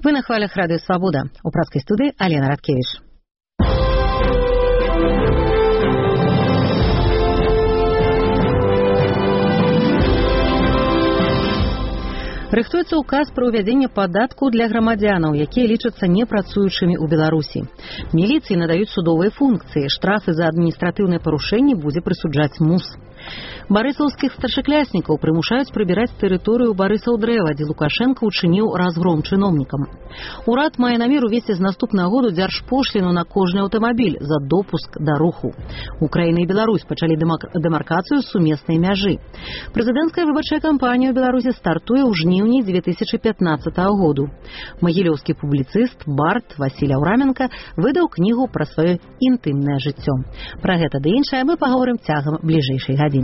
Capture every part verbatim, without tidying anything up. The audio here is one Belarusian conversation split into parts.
Вы на хвалях Радио Свобода. У прадскай студыі Алена Радкевич. Рыхтуецца ўказ пра ўвядзенне падатку для грамадзянаў, якія лічацца непрацуючымі ў Беларусі. Міліцыі надаюць судовыя функцыі, штрафы за адміністратыўныя парушэнні будзе прысуджаць МУС. Барысаўскіх старшакляснікаў прымушаюць прыбіраць тэрыторыю Барысаў-Дрэва, дзе Лукашенко учыніў разгром чыноўнікам. Урад мае намер увесці з наступнага году дзяржпошліну на кожны аўтамабіль за допуск да руху. Украіна і Беларусь пачалі дэмаркацыю сумеснай мяжы. Прэзідэнцкая выбарчая кампанія ў Беларусі стартуе ў жніўні две тысячы пятнаццатага году. Магілёўскі публіцыст, бард Васіль Аўраменка выдаў кнігу пра сваё інтымнае жыццё. Пра гэта ды іншае мы паговорым цягам бліжэйшай гадзіны.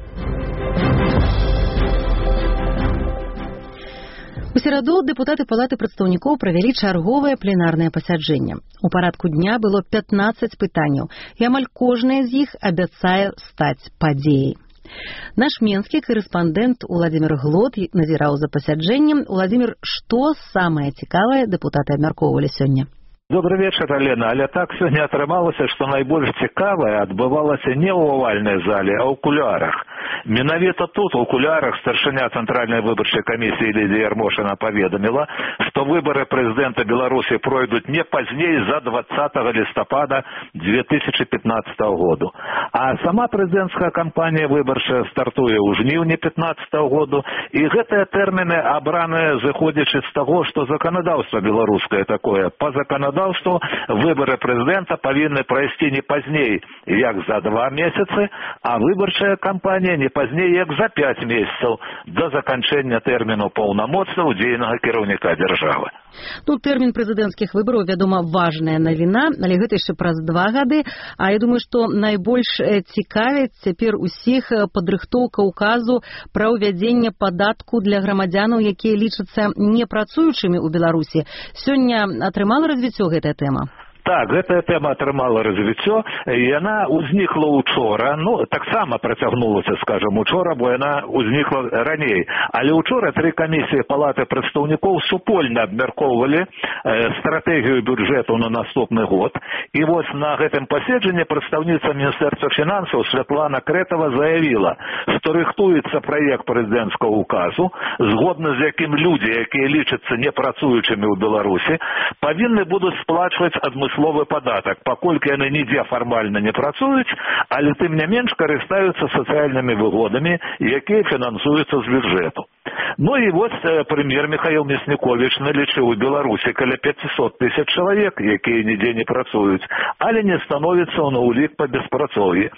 У сераду дэпутаты Палаты прадстаўнікоў правялі чарговае пленарнае пасяджэнне. У парадку дня было пятнаццаць пытанняў, і амаль кожнае з іх абяцае стаць падзеяй. Наш менскі корэспандэнт Уладзімір Глот назіраў за пасяджэннем. Уладзімір, што самае цікавае дэпутаты абмяркоўвалі сёння? Добрый вечер, Алена. Але так сегодня атрымалася, что найбольш цікавае адбывалася не ў овальнай зале, а ў кулуарах. Менавіта тут, у кулуарах, старшыня Цэнтральнай выбарчай камісіі Лідія Ярмошына паведаміла, што выбары прэзідэнта Беларусі пройдуць не пазней за двадцатага лістапада две тысячи пятнадцатого году. А сама прэзідэнцкая кампанія выбарчая стартуе ў жніўні пятнадцатого году, і гэтыя тэрміны абраныя зыходзячы з таго, што заканадаўства беларускае такое. Па заканадаўству выбары прэзідэнта павінны прайсці не пазней, як за два месяцы, а выбарчая кампанія не пазней, як за пять месяцаў да заканчэння тэрміну паўнамоцтваў дзейнага кіраўніка дзяржавы. Ну, тэрмін прэзідэнцкіх выбараў, вядома, важная навіна, але гэта яшчэ праз два гады, а я думаю, што найбольш цікавіць цяпер усіх падрыхтоўка указу пра ўвядзенне падатку для грамадзянаў, якія лічацца непрацуючымі ў Беларусі. Сёння атрымала развіццё гэтая тэма? Так, гэтая тэма атрымала развіццё, і яна ўзнікла учора, ну, таксама працягнулася, скажам, учора, бо яна ўзнікла раней. Але учора тры камісіі Палаты прадстаўнікоў супольна абмяркоўвалі э, стратэгію бюджэту на наступны год. І вось на гэтым паседжанні прадстаўніца Міністэрства фінансаў Святлана Крэтава заявіла, што рыхтуецца праект прэзідэнцкага указу, згодна з якім людзі, якія лічацца непрацуючымі ў Беларусі, павінны будуць сплачваць адмысловы словы падатак, паколькі яны нідзе фармальна не працуюць, але тым не менш карыстаюцца сацыяльнымі выгодамі, якія фінансуюцца з бюджэту. Ну і вось прэм'ер Михаил Мясніковіч налічыў у Беларусі каля пятьсот тысяч чалавек, якія нідзе не працуюць, але не становіцца на ўлік па беспрацоўі.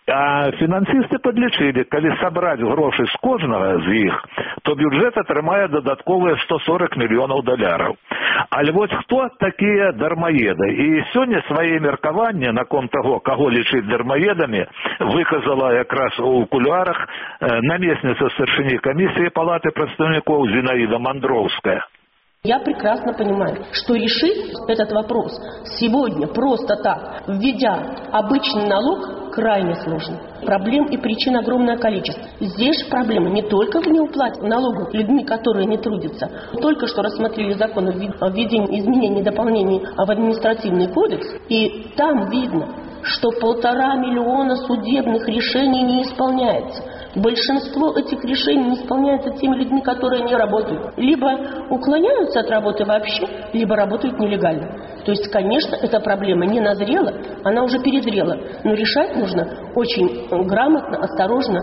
А фінансісты падлічылі, калі сабраць грошы з кожнага з іх, то бюджэт атрымае дадатковыя сто сорок мільёнаў даляраў. Але вось хто такія дармаеды? І сёння свае меркаванне наконт таго, каго лічыць дармаедамі, выказала якраз у кулуарах намесніца старшыні камісіі Палаты прадстаўнікоў Зинаида Мандроўская. Я прекрасно понимаю, что решить этот вопрос сегодня просто так, введя обычный налог, крайне сложно. Проблем и причин огромное количество. Здесь же проблема не только в неуплате налогов людьми, которые не трудятся. Только что рассмотрели закон о введении изменений и дополнений в административный кодекс, и там видно, что полтора миллиона судебных решений не исполняется. Большинство этих решений не исполняется теми людьми, которые не работают. Либо уклоняются от работы вообще, либо работают нелегально. То есть, конечно, эта проблема не назрела, она уже перезрела. Но решать нужно очень грамотно, осторожно.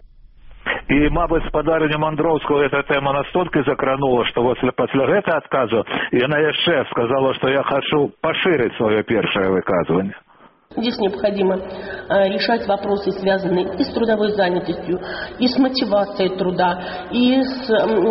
І, мабуть, спадарню Мандроўскую эта тэма настолькі закранула, што пасля гэтага адказу яна яшчэ сказала, што я хочу пашырыць сваё першае выказванне. Здесь необходимо э, решать вопросы, связанные и с трудовой занятостью, и с мотивацией труда, и с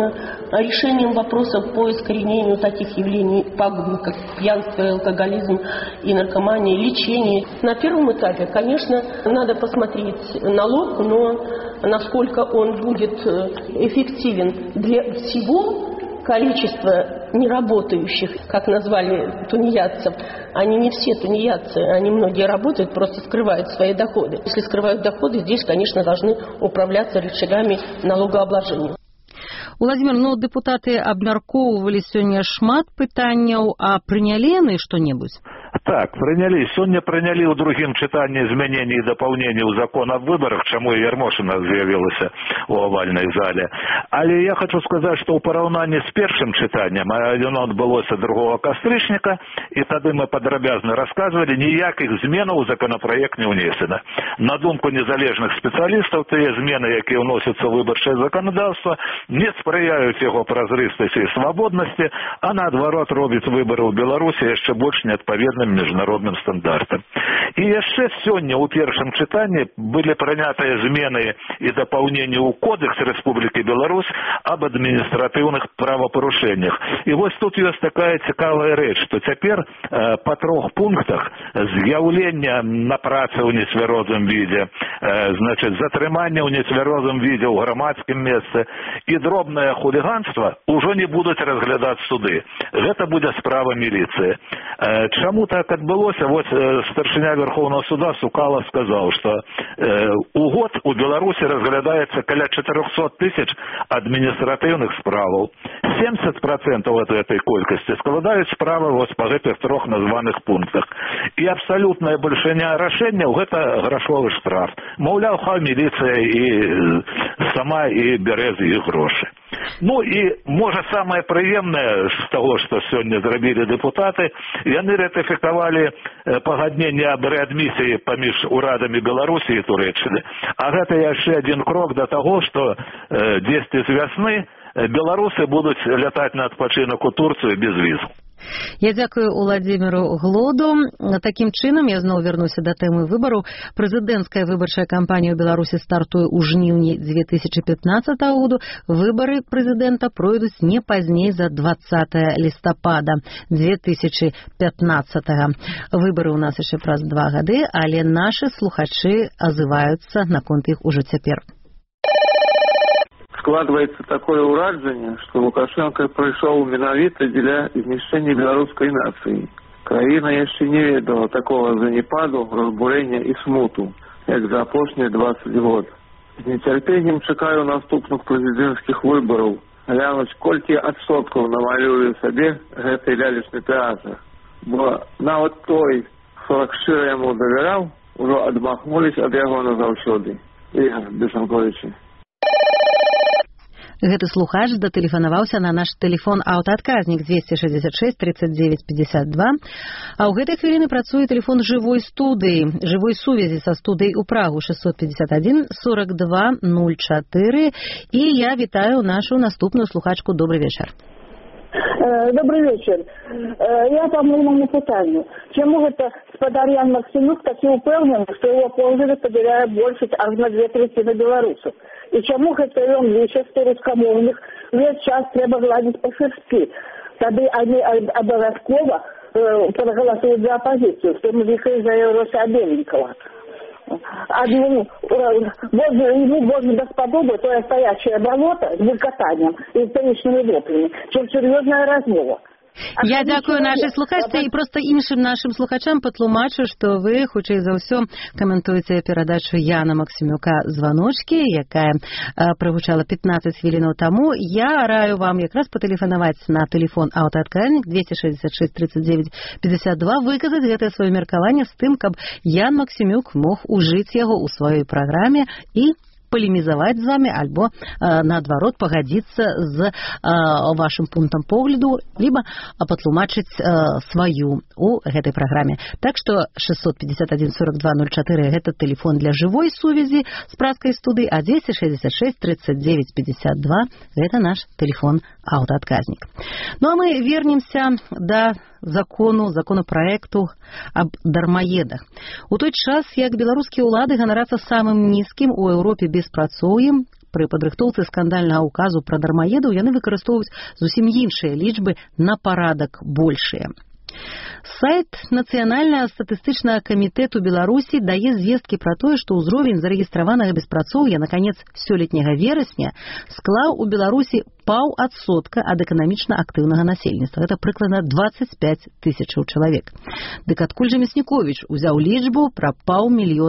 э, решением вопросов по искоренению таких явлений пагубных, как пьянство, алкоголизм и наркомания, лечение. На первом этапе, конечно, надо посмотреть налог, но насколько он будет эффективен для всего количество неработающих, как назвали тунеядцев, они не все тунеядцы, они многие работают, просто скрывают свои доходы. Если скрывают доходы, здесь, конечно, должны управляться рычагами налогообложения. Уладзімир, ну дэпутаты абмяркоўвалі сёння шмат пытанняў, а прынялі яны што-небудзь? Так, прынялі. Сёння прынялі ў другім чытанні змяненні і дапаўненні ў закон аб выбарах, чаму і Ярмошына з'явілася ў авальнай зале. Але я хочу сказаць, што ў параўнанні з першым чытаннем, а яно адбылося другога кастрычніка, і тады мы падрабязна расказвалі, ніякіх зменаў у законапраект не ўнесена. На думку незалежных спецыялістаў, тыя змены, якія ўносяцца ў выбарчае заканадаўства, не спрыяюць яго празрыстасці і свабоднасці, а наадварот робяць выбары ў Беларусі яшчэ больш неадпаведнымі международным стандартам. І яшчэ сёння ў першым чытанні былі прынятыя змены і дапаўненні ў Кодекс Рэспублікі Беларусь аб адміністратыўных правапарушэннях. І вось тут ёсць такая цікавая рэч, што цяпер э, па трох пунктах з'яўлення на працы ў нецвярозым відзе, э, значыць, затрымання ў нецвярозым відзе ў грамадскім месцы і дробнае хуліганства ўжо не будуць разглядаць суды. Гэта будзе справа міліцыі. Э, чаму так адбылося? Вот э, старшыня Верховного суда Сукала сказаў, што э, у год у Беларусі разглядаецца каля чатырохсот тысяч адміністратыўных справаў. семьдесят процентов от этой колькасці складаюць справы вот па гэтых трох названых пунктах. І абсалютная бальшыня рашэнняў гэта грашовы штраф. Маўляў, хай міліцыя і сама і бярэ з іх грошы. Ну і, можа, самае прыемнае з таго, што сёння зрабілі дэпутаты, яны ратыфікавалі пагадненне аб рэадмісіі паміж урадамі Беларусі і Турэччыны. А гэта яшчэ адзін крок да таго, што дзесьці з вясны беларусы будуць лятаць на адпачынак у Турцыю без візу. Я дзякую Уладзіміру Глоду. Такім чынам, я зноў вярнуся да тэмы выбараў. Прэзідэнцкая выбарчая кампанія ў Беларусі стартуе ў жніўні дзве тысячы пятнаццатага году. Выбары прэзідэнта пройдуць не пазней за дваццатага лістапада дзве тысячы пятнаццатага. Выбары ў нас яшчэ праз два гады, але нашы слухачы азываюцца наконт іх ужо цяпер. Складваецца такое ўражанне, што Лукашенко прыйшоў менавіта дзеля знішчэння беларускай нацыі. Краіна яшчэ не ведала такого занепаду, разбурэння і смуту, як за апошнія дваццаць год. З нецярпеннем чакаю наступных прэзідэнцкіх выбараў, глянуць, колькі адсоткаў намалюе сабе гэты лялечны тэатр. Бо нават той, хто шчыра яму давяраў, ужо адмахнуліся ад яго назаўсёды. Ігор Бесанкович. Гэты слухач датэлефанаваўся на наш тэлефон аўтаадказнік двести шестьдесят шесть тридцать девять пятьдесят два. А ў гэтай хвіліны працуе тэлефон жывой студыі, жывой сувязі са студыяй у Прагу шестьсот пятьдесят один сорок два ноль четыре. І я вітаю нашу наступную слухачку. Добрый вечер. Добрый вечер. Я по моему питанию. Чему это господар Ян Максимюк таки упевнены, что его положили поделяя больше аж на две третины белорусов? И чему это он вещество русскомовных весь час треба гладить по шерсти? Тогда они обовязково проголосуют за оппозицию, что мы их за Евроса Беленького. Одному, ему можно бесподобно то стоящее болото с булькотанием и вторичными воплями, чем серьезная размова. Я дзякую нашай слухачцы і проста іншым нашым слухачам патлумачу, што вы, хутчэй за ўсё, каментуеце перадачу Яна Максімюка «Званочкі», якая прагучала пятнаццаць хвілінаў таму. Я раю вам якраз патэлефанаваць на тэлефон аўтаадказнік двести шестьдесят шесть тридцать девять пятьдесят два, выказаць гэтае сваё меркаванне з тым, каб Ян Максімюк мог ужыць яго ў сваёй праграме і полемизовать з вами, альбо, э, наадварот, погодиться з э, вашим пунктом погляду, либо патлумачыць э, сваю у гэтай праграме. Так что шестьсот пятьдесят один сорок два ноль четыре гэта телефон для живой сувязі з пражскай студыі, а двести шестьдесят шесть тридцать девять пятьдесят два гэта наш телефон аўтаадказнік. Ну а мы вернемся да закону, законопроекту аб дармаедах. У той час, як беларускія ўлады ганарацца самым нізкім у Еўропе беспрацоўем, пры падрыхтоўцы скандальнага ўказу пра дармаедаў яны выкарыстоўваюць зусім іншыя лічбы на парадак большыя. Сайт Нацыянальнага статыстычнага камітэту Беларусі дае звесткі пра тое, што ўзровень зарэгістраванага беспрацоўя на канец сёлетняга верасня склаў у Беларусі паўадсотка ад эканамічна актыўнага насельніцтва. Гэта прыкладна двадцать пять тысячаў чалавек. Дык адкуль жа Мясніковіч узяў лічбу пра паўмільёна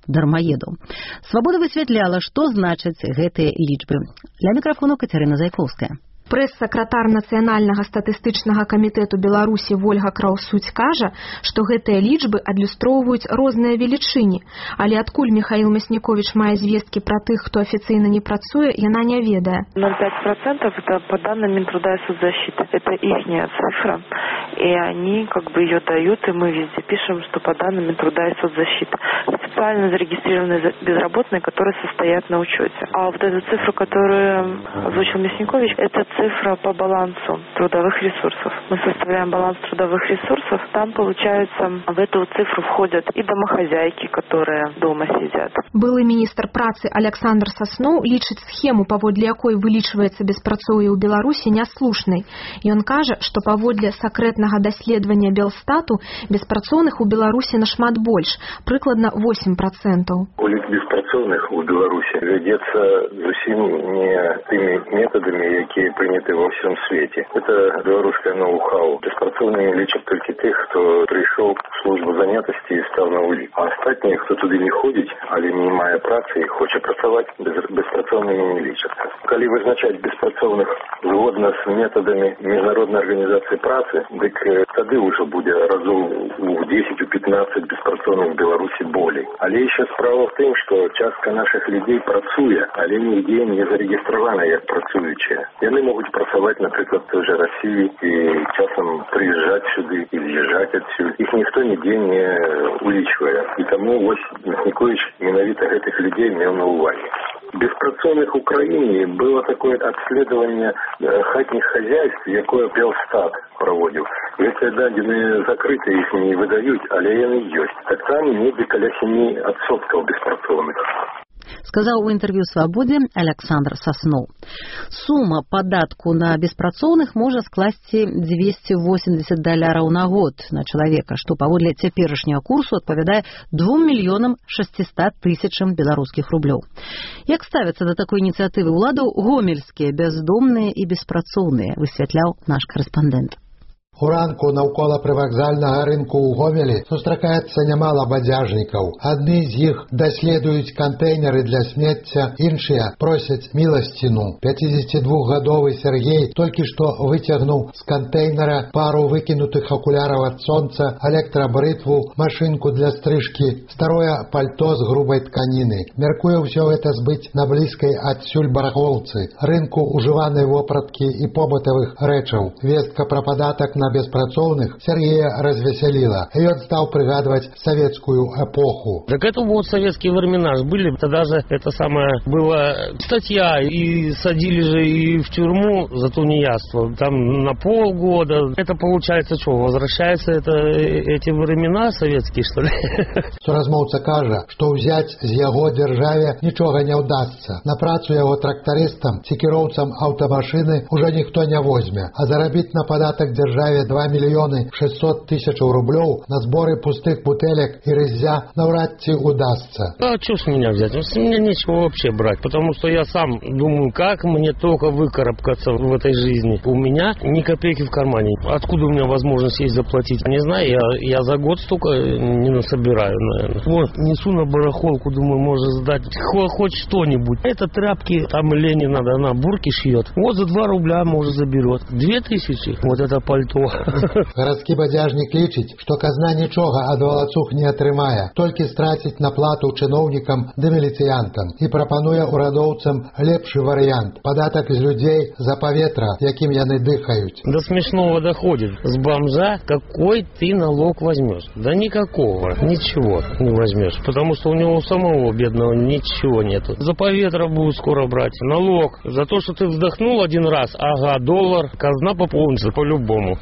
дармаедаў. Свабода высвятляла, што значаць гэтыя лічбы. Для мікрафону Кацярына Зайковская. Прэс-сакратар Нацыянальнага статыстычнага камітэту Беларусі Вольга Краўсуць кажа, што гэтыя лічбы адлюстроўваюць розныя велічыні, але адкуль Михаил Мяснікович мае звесткі пра тых, хто афіцыйна не працуе, яна не ведае. ноль целых пять десятых процента это по данным Минтруда и соцзащиты. Это ихняя цифра, и они как бы ее дают, и мы везде пишем, что по данным Минтруда и соцзащиты. Специально зарегистрированные безработные, которые состоят на учете. А вот эту цифру, которую озвучил Мясникович, это цифра по балансу трудовых ресурсов. Мы составляем баланс трудовых ресурсов. Там, получается, в эту цифру входят и домохозяйки, которые дома сидят. Былы міністр працы Александр Сасноў лічыць схему, паводле якой вылічваецца беспрацоўе ў Беларусі, няслушнай. Ён кажа, што паводле сакрэтнага даследавання Белстату беспрацоўных у Беларусі нашмат больш, прыкладна восемь процентаў. Улік беспрацоўных у Беларусі вядзецца зусім не тымі метадамі, якія приняты во всем свете. Это белорусское ноу-хау. Беспрацоўными лечат только тех, кто пришел в службу занятости и стал на улик. А остальные, кто туда не ходит, але не мая працы и хочет працаваць, беспрацоўными не лечатся. Калі вызначать беспрацоўных згодна с методами Международной организации працы, дык тады уже будет разоў у десять пятнадцать беспрацоўных в Беларуси болей. Але еще справа в том, что частка наших людей працуе, але нигде не зарегистрирована як працуючая. Яны могут працаваць, например, в той же России и часом приезжать сюда и въезжать отсюда. Их никто нигде не уличивает. И тому вось Мяснікович менавіта гэтых людей имел на уваге. Беспрацоўных в Украине было такое обследование хатних хозяйств, якое Белстат проводил. Если дадзеныя закрыты, их не выдают, але яны ёсць. Так там недзе каля семи адсоткаў беспрацоўных. Сказаў у інтэрв'ю «Свабодзе» Александр Сасноў. Сума падатку на беспрацоўных можа скласці двести восемьдесят даляраў на год на чалавека, што паводле цяперашняга курсу адпавядае двум мільёнам шасцістам тысячам беларускіх рублёў. Як ставяцца да такой ініцыятывы ўладаў гомельскія бяздомныя і беспрацоўныя, высвятляў наш карэспандэнт. Уранку навколо прывакзальнага рынку ў Гомелі сустракаецца нямала бадзяжнікаў. Адны з іх даследуюць кантэйнеры для смецця, іншыя просяць міласціну. пяцідзесятидвухгадовы Сергей толькі што выцягнуў з кантэйнера пару выкінутых акуляраў ад сонца, электрабрытву, машынку для стрыжкі, старое пальто з грубай тканіны. Мяркуе ўсё гэта збыць на блізкай адсюль барахолцы, рынку ўжыванай вопраткі і побытавых рэчаў. Вестка пра падатак на беспрацоўных Сергея развеселила, и он стал пригадывать советскую эпоху. Так это вот советские времена были, тогда же это самое была статья, и садили же и в тюрьму за тунеядство, там на полгода. Это получается что, возвращается это, эти времена советские, что ли? Суразмоўца кажа, што ўзяць з яго дзяржаве нічога не ўдасца. На працу яго трактарыстам ці кіроўцам аўтамашыны уже ніхто не возьме, а зарабіць на падатак дзяржаве два миллиона шестьсот тысяч рублёў на сборы пустых бутылек и рыззя навряд ці удастся. А что с меня взять? С меня нечего вообще брать, потому что я сам думаю, как мне только выкарабкаться в этой жизни. У меня ни копейки в кармане. Откуда у меня возможность есть заплатить? Не знаю, я, я за год столько не насобираю, наверное. Вот, несу на барахолку, думаю, может сдать хоть, хоть что-нибудь. Это тряпки, там Лене надо, она бурки шьет. Вот за два рубля, может, заберет. Две тысячи, вот это пальто. Гарадскі бадзяжнік лічыць, што казна нічога ад валацуг не атрымае, толькі страціць на плату чыноўнікам ды міліцыянтам, і прапануе урадоўцам лепшы варыянт – падатак з людзей за паветра, якім яны дыхаюць. До смешного доходит. С бомжа какой ты налог возьмешь? Да никакого, ничего не возьмешь, потому что у него самого бедного ничего нету. За паветра будут скоро брать налог, за то, что ты вздохнул один раз, ага, доллар, казна пополнится по-любому.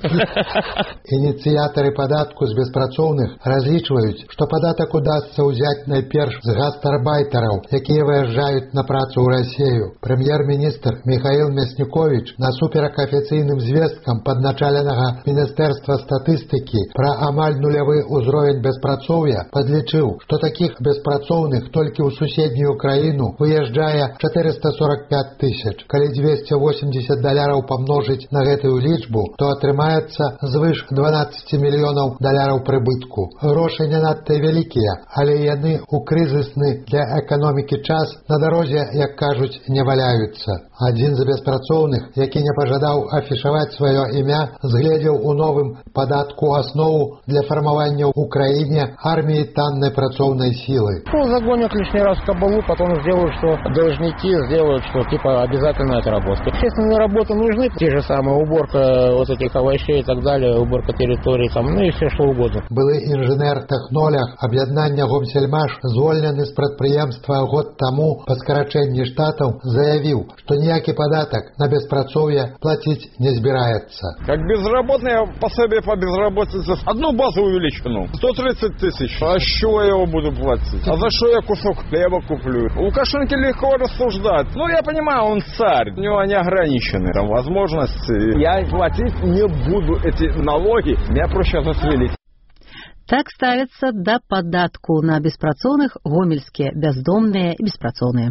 Ініцыятары падатку з беспрацоўных разлічваюць, што падатак удасца ўзяць найперш з гастарбайтараў, якія выязджаюць на працу ў Расію. Прэм'ер-міністр Михаил Мяснікович насуперак афіцыйным звесткам падначаленага Міністэрства статыстыкі пра амаль нулявы ўзровень беспрацоўя падлічыў, што такіх беспрацоўных толькі ў суседнюю краіну выязджае четыреста сорок пять тысяч. Калі двести восемьдесят даляраў памножыць на гэтую лічбу, то атрымае чакаецца звыш дванаццаць мільёнаў даляраў прыбытку. Грошы не надта вялікія, але яны ў крызісны для эканомікі час на дарозе, як кажуць, не валяюцца. Адзін з беспрацоўных, які не пажадаў афішаваць сваё імя, згледзеў у новым падатку аснову для фармавання ў краіне арміі таннай працоўнай силы. Ну, загонят лишний раз в кабалу, потом сделают, что должники сделают, что типа обязательно отработка. Естественно, работы нужны, те же самые, уборка вот этих овощей и так далее, уборка территории, там, ну и все что угодно. Былы інжынер-тэхнолог аб'яднання Гомсельмаш, звольнены з прадпрыемства год таму па скарачэнні штатаў, заявіў, што ніякі падатак на беспрацоўе плаціць не збіраецца. Как безработный, пособие по безработице одну базу увеличено. сто тридцать тысяч. А с чего я его буду платить? А за что я кусок хлеба куплю? Лукашенко легко рассуждать. Ну, я понимаю, он царь. У него неограничены там возможности. Я платить не буду эти налоги. Меня проще застрелить. Так ставятся до податку на беспрацоўных гомельские бездомные и беспрацоўные.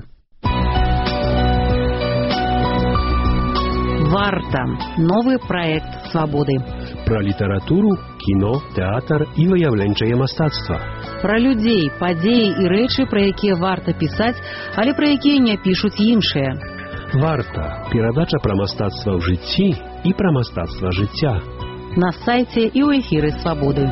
«Варта» – новый проект «Свободы». Про літаратуру, кіно, тэатр і выяўленчае мастацтва. Пра людзей, падзеі і рэчы, пра якія варта пісаць, але пра якія не пішуць іншыя. «Варта» – перадача пра мастацтва ў жыцці і пра мастацтва жыцця. На сайце і ў эфіры «Свободы».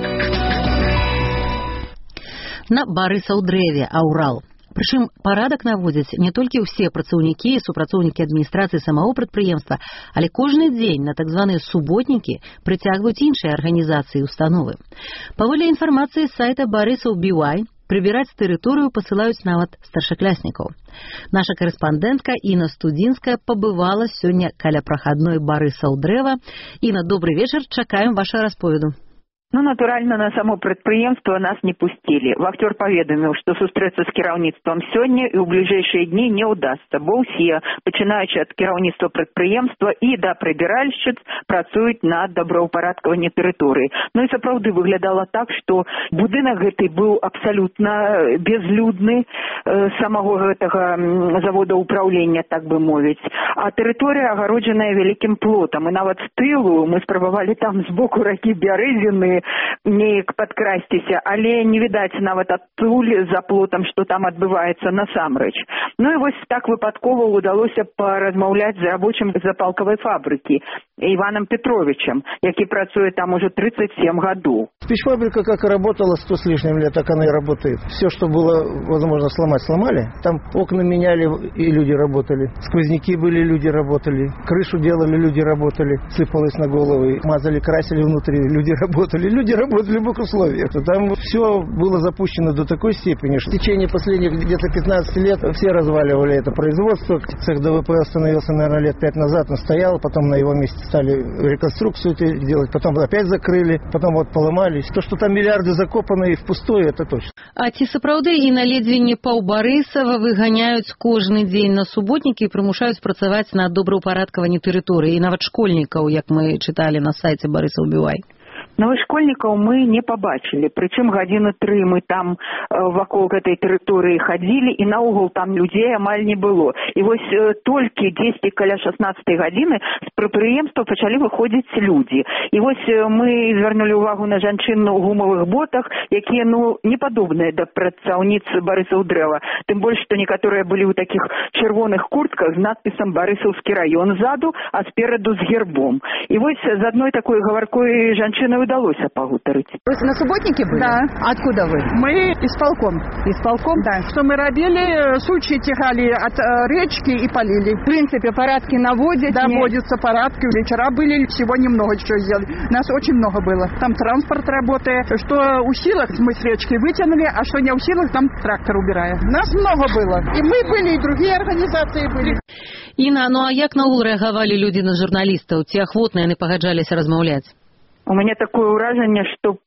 На Барысаўдрэве, Аўрал. Прычым парадак наводзяць не толькі ўсе працаўнікі і супрацоўнікі адміністрацыі самого прадпрыемства, але кожны дзень на так званыя суботнікі прыцягваюць іншыя арганізацыі і установы. Паводле інфармацыі з сайта Барысаў Бівай, прыбіраць тэрыторыю пасылаюць нават старшакласнікаў. Наша карэспандэнтка Інна Студзінская пабывала сёння каля прахадной Барысаўдрэва. Інна, добрый вечар, чакаем ваша расповеду. Ну, натуральна, на само прадпрыемства нас не пусцілі. Вахтёр паведаміў, што сустрэцца з кіраўніцтвам сёння і ў бліжэйшыя дні не ўдасца, бо ўсе, пачынаючы ад кіраўніцтва прадпрыемства і да прыбіральшчыц, працуюць над добраўпарадкаваннем тэрыторыі. Ну і сапраўды выглядала так, што будынак гэты быў абсалютна безлюдны, э, самого гэтага завода ўпраўлення, так бы мовіць. А тэрыторыя агароджаная вялікім плотам. І нават з тылу мы спрабавалі там з боку ракі Бярэзіны неяк падкрасціся, але не відаць нават адтуль за плотам, што там адбываецца насамрэч. Ну і вось так выпадкова ўдалося паразмаўляць з рабочым запалкавай фабрыкі Иваном Петровичем, які працуе там уже тридцать семь годов. Печь-фабрика как и работала сто с лишним лет, так она и работает. Все, что было возможно сломать, сломали. Там окна меняли, и люди работали. Сквозняки были, люди работали. Крышу делали, люди работали. Сыпалось на головы. Мазали, красили внутри, люди работали. Люди работали в любых условиях. Там все было запущено до такой степени, что в течение последних где-то пятнадцати лет все разваливали это производство. Цех ДВП остановился, наверное, лет пять назад. Он стоял, потом на его месте стали реконструкцию делать, потом опять закрыли, потом вот поломались. То, что там миллиарды закопаны и впустую, это точно. А ці сапраўды і на ледзьве не паўбарысава выганяюць кожны дзень на суботнікі і прымушаюць працаваць на добраўпарадкаванні тэрыторыі і нават школьнікаў, як мы чыталі на сайце Барысаў Бівай? Новошкольников мы не побачили, причем годины три мы там э, вокруг этой территории ходили, и на угол там людей амаль не было. И вот э, только десять каля шестнадцатой годины с предприемства начали выходить люди. И вот э, мы звернули увагу на женщин у гумовых ботах, якія, ну, не подобные до працаўниц Барысаўдрэва. Тем больше, что некоторые были в таких червоных куртках с надписом «Барысаўский район» сзаду, а спереду с гербом. И вот с одной такой говоркой женщины удалось погутарить. Вы на субботнике были? Да. Откуда вы? Мы исполком. Исполком? Да. Что мы робили, сучи тягали от э, речки и полили. В принципе, парадки наводят. Да, не... водятся парадки. Вечера были, всего немного что сделали. Нас очень много было. Там транспорт работает. Что у силах мы с речки вытянули, а что не у силах, там трактор убирая. Нас много было. И мы были, и другие организации были. Інна, ну а як наогул рэагавалі людзі на журналістаў? Ці ахвотна яны пагаджаліся размаўляць? У меня такое уражение, что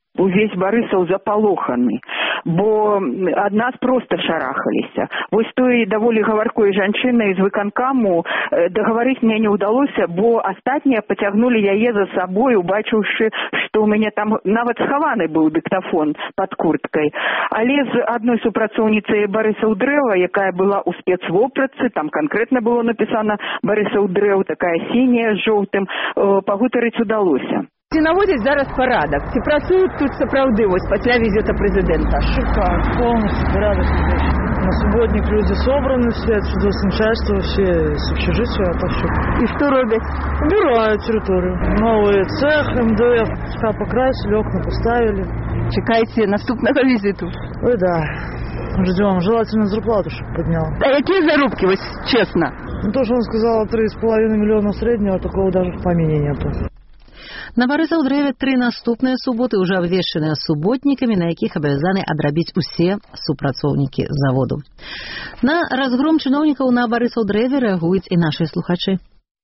Увесь Барысаў запалоханы, бо ад нас проста шарахаліся. Вось той даволі гаваркой жанчынай з выканкаму дагаварыць мне не ўдалося, бо астатнія пацягнулі яе за сабой, убачыўшы, што ў мяне там нават схаваны быў дыктафон пад курткай. Але з адной супрацоўніцай Барысаў Дрэва, якая была ў спецвопратцы, там канкрэтна было напісана Барысаў Дрэў, такая сіняя з жоўтым, пагутарыць удалося. Ці наводзяць зараз парадак? Ці працуюць тут сапраўды вось пасля візіта прэзідэнта? Шикарно, полностью порядок. На субботник люди собраны, все отсюда с начальства, все с общежития, а так все. И что робят? Убирают территорию. Новый цех, эм дэ эф, шкаф покрасили, окна поставили. Чекаете наступного визиту? Ой, да. Ждем. Желательно зарплату, чтобы поднял. А какие зарубки, вот честно? Ну, то, что он сказал, три с половиной миллиона среднего, такого даже в помине нету. На Барысаў Дрэве тры наступныя суботы ўжо абвешчаныя суботнікамі, на якіх абавязаны адрабіць усе супрацоўнікі заводу. На разгром чыноўнікаў на Барысаў Дрэве рэагуюць і нашы слухачы.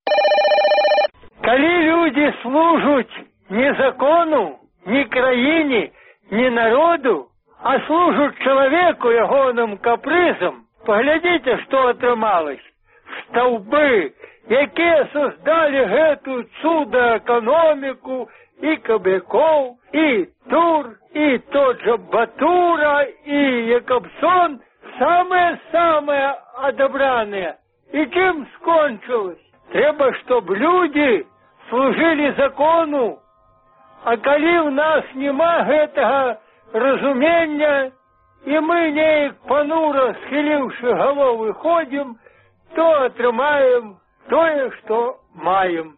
Калі людзі служаць не закону, ні краіне, ні народу, а служаць чалавеку ягоным капрызам, паглядзіце, што атрымалось. Стаўбы, якія создалі гэту цуда-эканоміку і Кабякоў, і Тур, і тот жа Батура, і Якабсон, самыя-самыя адабраныя. І чым скончылось? Трэба, чтоб людзі служылі закону, а калі ў нас няма гэтага разумення, і мы неяк панура схіліўшы галовы ходзім, то атрымаем тое, что маем.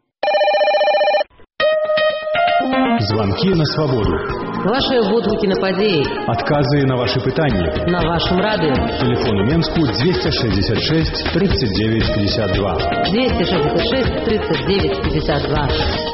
Звонки на свободу. Ваши водгуки на подеи. Отказы на ваши пытания. На вашем радио. Телефон у Менску двести шестьдесят шесть тридцать девять пятьдесят два. двести шестьдесят шесть тридцать девять пятьдесят два.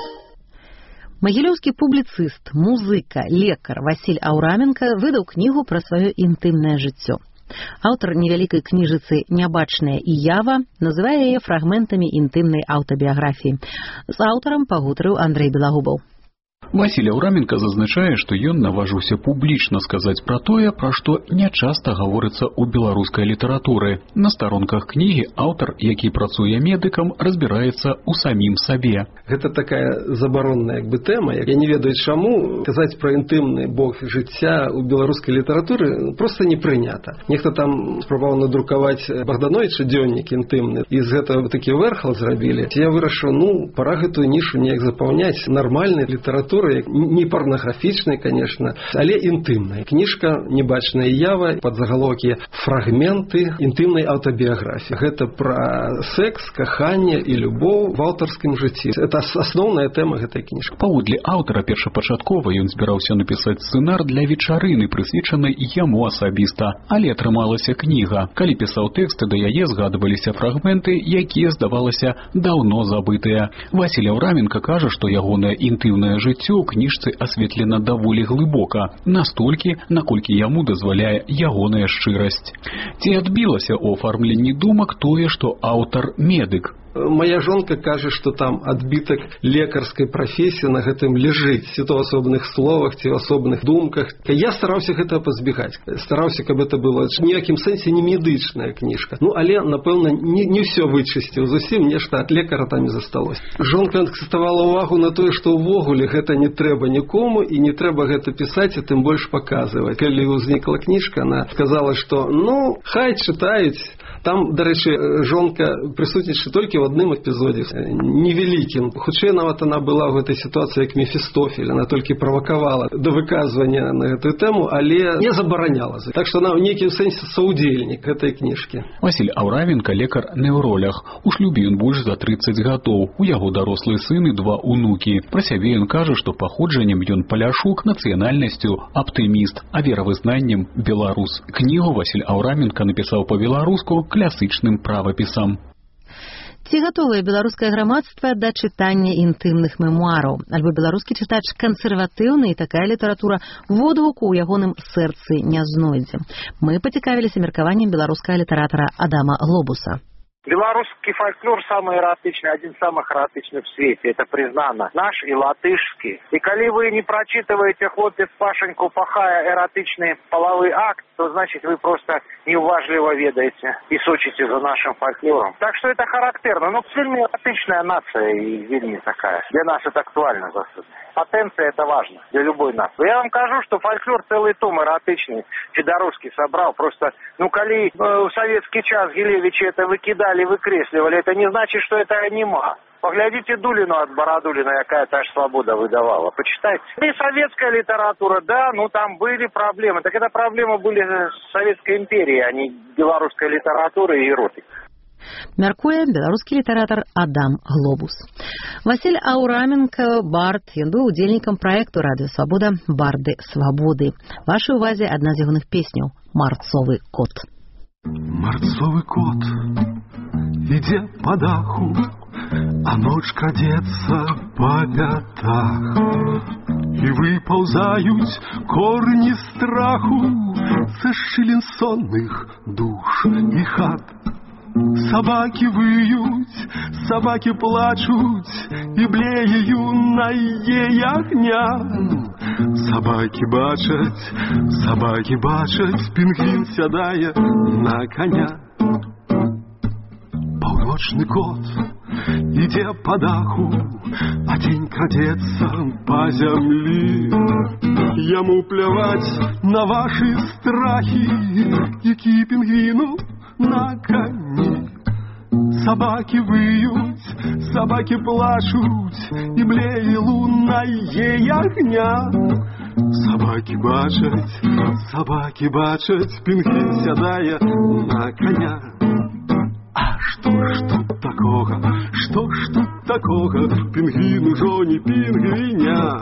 Магілёўскі публіцыст, музыка, лекар Васіль Аўраменка выдаў кнігу пра сваё інтымнае жыццё. Аўтар невялікай кніжыцы «Нябачная іява» называе яе фрагментамі інтымнай аўтабіяграфіі. З аўтарам пагутарыў Андрэй Белагубаў. Васіль Аўраменка зазначае, што ён наважыўся публічна сказаць пра тое, пра што нячаста гаворыцца ў беларускай літаратуры. На старонках кнігі аўтар, які працуе медыкам, разбіраецца ў самім сабе. Гэта такая забаронная як бы тэма. Я не ведаю чаму казаць пра інтымны бок жыцця ў беларускай літаратуры проста не прынята. Нехта там спрабаваў надрукаваць Богдановича дзённік інтымны, і з гэтага такі вэрхал зрабілі. Я вырашыў, ну, пара гэтую нішу неяк запаўняць нармальнай літаратуры, не порнографічнай, конечно, але інтымнай. Кніжка «Нябачная іява», падзагалоўкі «Фрагменты інтымнай аўтабіяграфіі». Гэта пра секс, каханне і любоў в аўтарскім жыцці. Это асноўная тэма гэтай кніжкі. Паводле аўтара першапачаткова ён збіраўся напісаць сцэнар для вечарыны, прысвечанай яму асабіста, але атрымалася кніга. Калі пісаў тэксты, да яе згадваліся фрагменты, якія, здавалася, даўно забытыя. Васіль Аўраменка кажа, што ягонае інтымнае жыццё у кніжцы асветлена даволі глыбока, настолькі, наколькі яму дазваляе ягоная шчырасць. Ці адбілася ў афармленні думак тое, што аўтар медык? Моя жонка кажа, што там адбітак лекарскай прафесіі на гэтым ляжыць, ці то ў асобных словах, ці ў асобных думках. Я стараўся гэта пазбегаць. Стараўся, каб это было ніякім сэнсе не медычная кніжка. Ну, але, напэўна, не, не ўсё вычысціў. Зусім нешта ад лекара там і засталося. Жонка акцентавала ўвагу на тое, што ўвогуле гэта не трэба нікому, і не трэба гэта пісаць, і тым больш паказваць. Калі ўзнікла кніжка, она сказала, што, ну, хай чытаюць. Там, дарэчы, жонка прысутнічае толькі ў адным эпізодзе, невялікім. Хутчэй нават она была ў гэтай сітуацыі як Мефістофель, она толькі правакавала да выказвання на гэтую тэму, але не забараняла. Так што она ў нейкім сэнсе саўдзельнік гэтай кніжкі. Васіль Аўраменка лекар-неўролях. У шлюбе ён больш за трыццаць гадоў. У яго дарослыя сыны, два унукі. Пра сябе ён кажа, што паходжаннем ён паляшук, нацыянальнасцю аптыміст, а веравызнаннем беларус. Кнігу Васіль Аўраменка напісаў па-беларуску класычным правапісам. Ці гатовае беларускае грамадства да чытання інтымных мемуараў? Альбо беларускі чытач кансерватыўны, і такая літаратура водгуку ў ягоным сэрцы не знойдзе. Мы пацікавіліся меркаваннем беларускага літаратара Адама Глобуса. Белорусский фольклор самый эротичный, один из самых эротичных в свете, это признано. Наш и латышский. И коли вы не прочитываете, хлопец Пашеньку, пахая эротичный половой акт, то значит вы просто неуважливо ведаете и сочите за нашим фольклором. Так что это характерно. Но вельми эротичная нация и вельми такая. Для нас это актуально. Потенция это важно для любой нации. Я вам скажу, что фольклор целый том эротичный Федоровский собрал. Просто, ну, коли э, в советский час Гилевичи это выкидали, выкресливали, это не значит, что это анима. Поглядите Дулину от Бородулина, какая та же свобода выдавала. Почитайте. И советская литература, да, ну там были проблемы. Так это проблемы были с Советской империей, а не белорусской литературы и эротики. Мяркуе беларускі літаратар Адам Глобус. Васіль Аўраменка, бард, ён быў удзельнікам праекту «Радыё Свабода» «Барды свабоды». Вашай увазе адна з ягоных песняў «Марцовы кот». Марцовы кот ідзе па даху, а ноч крадзецца па пятах, і выпаўзаюць корні страху са шчылін сонных душ і хат. Собаки выють, собаки плачут, и блеє юнае огня. Собаки бачать, собаки бачать, пингвин сядае на коня. Паўночны кот ідзе па даху, а дзень крадзецца па зямлі. Яму пляваць на ваши страхи, які пингвину на коні. Собаки выють, собаки плачут, и блеє лунае огня. Собаки бачать, собаки бачать, пингвин сядае на коня. А что ж тут такого, что ж тут такого, пингвин ужо не пингвиня.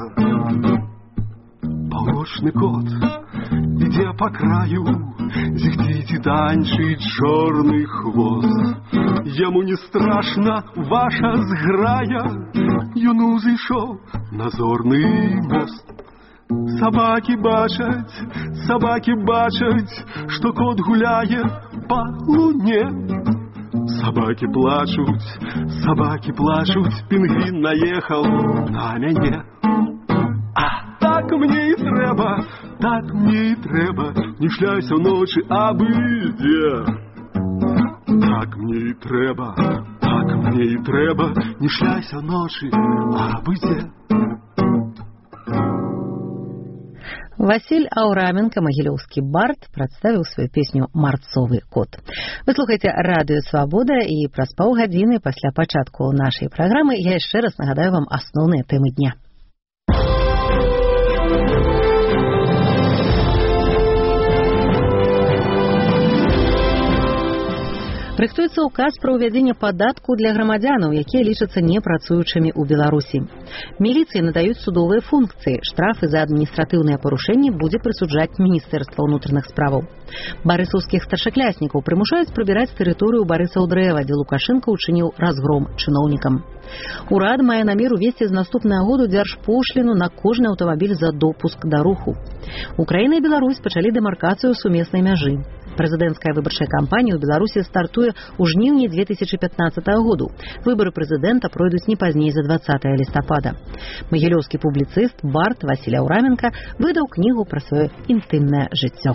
Паўночны кот ідзе па краю, зіхціць і танчыць чорны хвост. Яму не страшна ваша зграя, ён узышоў на зорны мост. Собаки бачаць, собаки бачаць, што кот гуляе па луне. Собаки плачуць, собаки плачуць, пингвин наехал на мяне. Так мне і трэба, так мне і трэба, не шляйся ўночы абы-дзе. Так мне і трэба, так мне і трэба, не шляйся ўночы абы-дзе. Васіль Аўраменка, магілёўскі бард, прадставіў сваю песню «Марцовы кот». Вы слухаеце «Радыё Свабода», і праз паўгадзіны пасля пачатку нашай праграмы я яшчэ раз нагадаю вам асноўныя тэмы дня. Рыхтуецца указ пра ўвядзенне падатку для грамадзянаў, якія лічацца непрацуючымі ў Беларусі. Міліцыі надаюць судовыя функцыі. Штрафы за адміністратыўныя парушэнні будзе прысуджаць Міністэрства ўнутраных справаў. Барысаўскіх старшакляснікаў прымушаюць прыбіраць тэрыторыю Барысаў-Дрэва, дзе Лукашенко ўчыніў разгром чыноўнікам. Урад мае намер увесці з наступнага году дзяржпошліну на кожны аўтамабіль за допуск да руху. Украіна і Беларусь пачалі дэмаркацыю сумеснай мяжы. Прэзідэнцкая выбарчая кампанія ў Беларусі стартуе ў жніўні две тысячы пятнаццатага году. Выбары прэзідэнта пройдуць не пазней за дваццатага лістапада. Магілёўскі публіцыст, бард Васіль Аўраменка выдаў кнігу пра сваё інтымнае жыццё.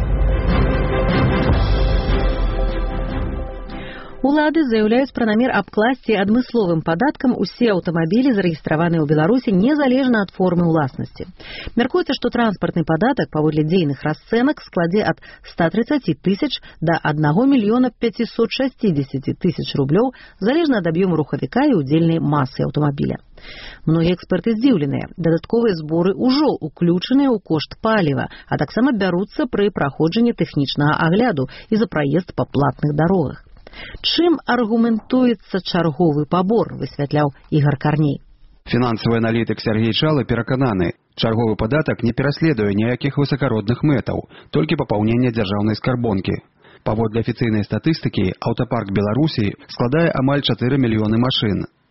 Улады заяўляюць пра намер абкласці адмысловым падаткам усе аўтамабілі, зарэгістраваныя ў Беларусі, незалежна ад формы ўласнасці. Мяркуецца, што транспартны падатак паводле дзейных расцэнак складзе ад ста тридцати тысяч да аднаго мільёна пяцісот шэсцідзесяці тысяч рублёў, залежна ад аб'ёму рухавіка і удзельнай масы аўтамабіля. Многія эксперты здзіўленыя. Дадатковыя зборы ўжо ўключаныя ў кошт паліва, а таксама бяруцца пры праходжанні тэхнічнага агляду і за праезд па платных дарогах. Чым аргументуецца чарговы пабор, высвятляў Ігар Карней. Фінансавы аналітык Сергей Чалы перакананы, чарговы падатак не пераследуе ніякіх высакародных мэтаў, толькі папаўненне дзяржаўнай скарбонкі. Паводле афіцыйнай статыстыкі, аўтапарк Беларусі складае амаль чатыры мільёны машын.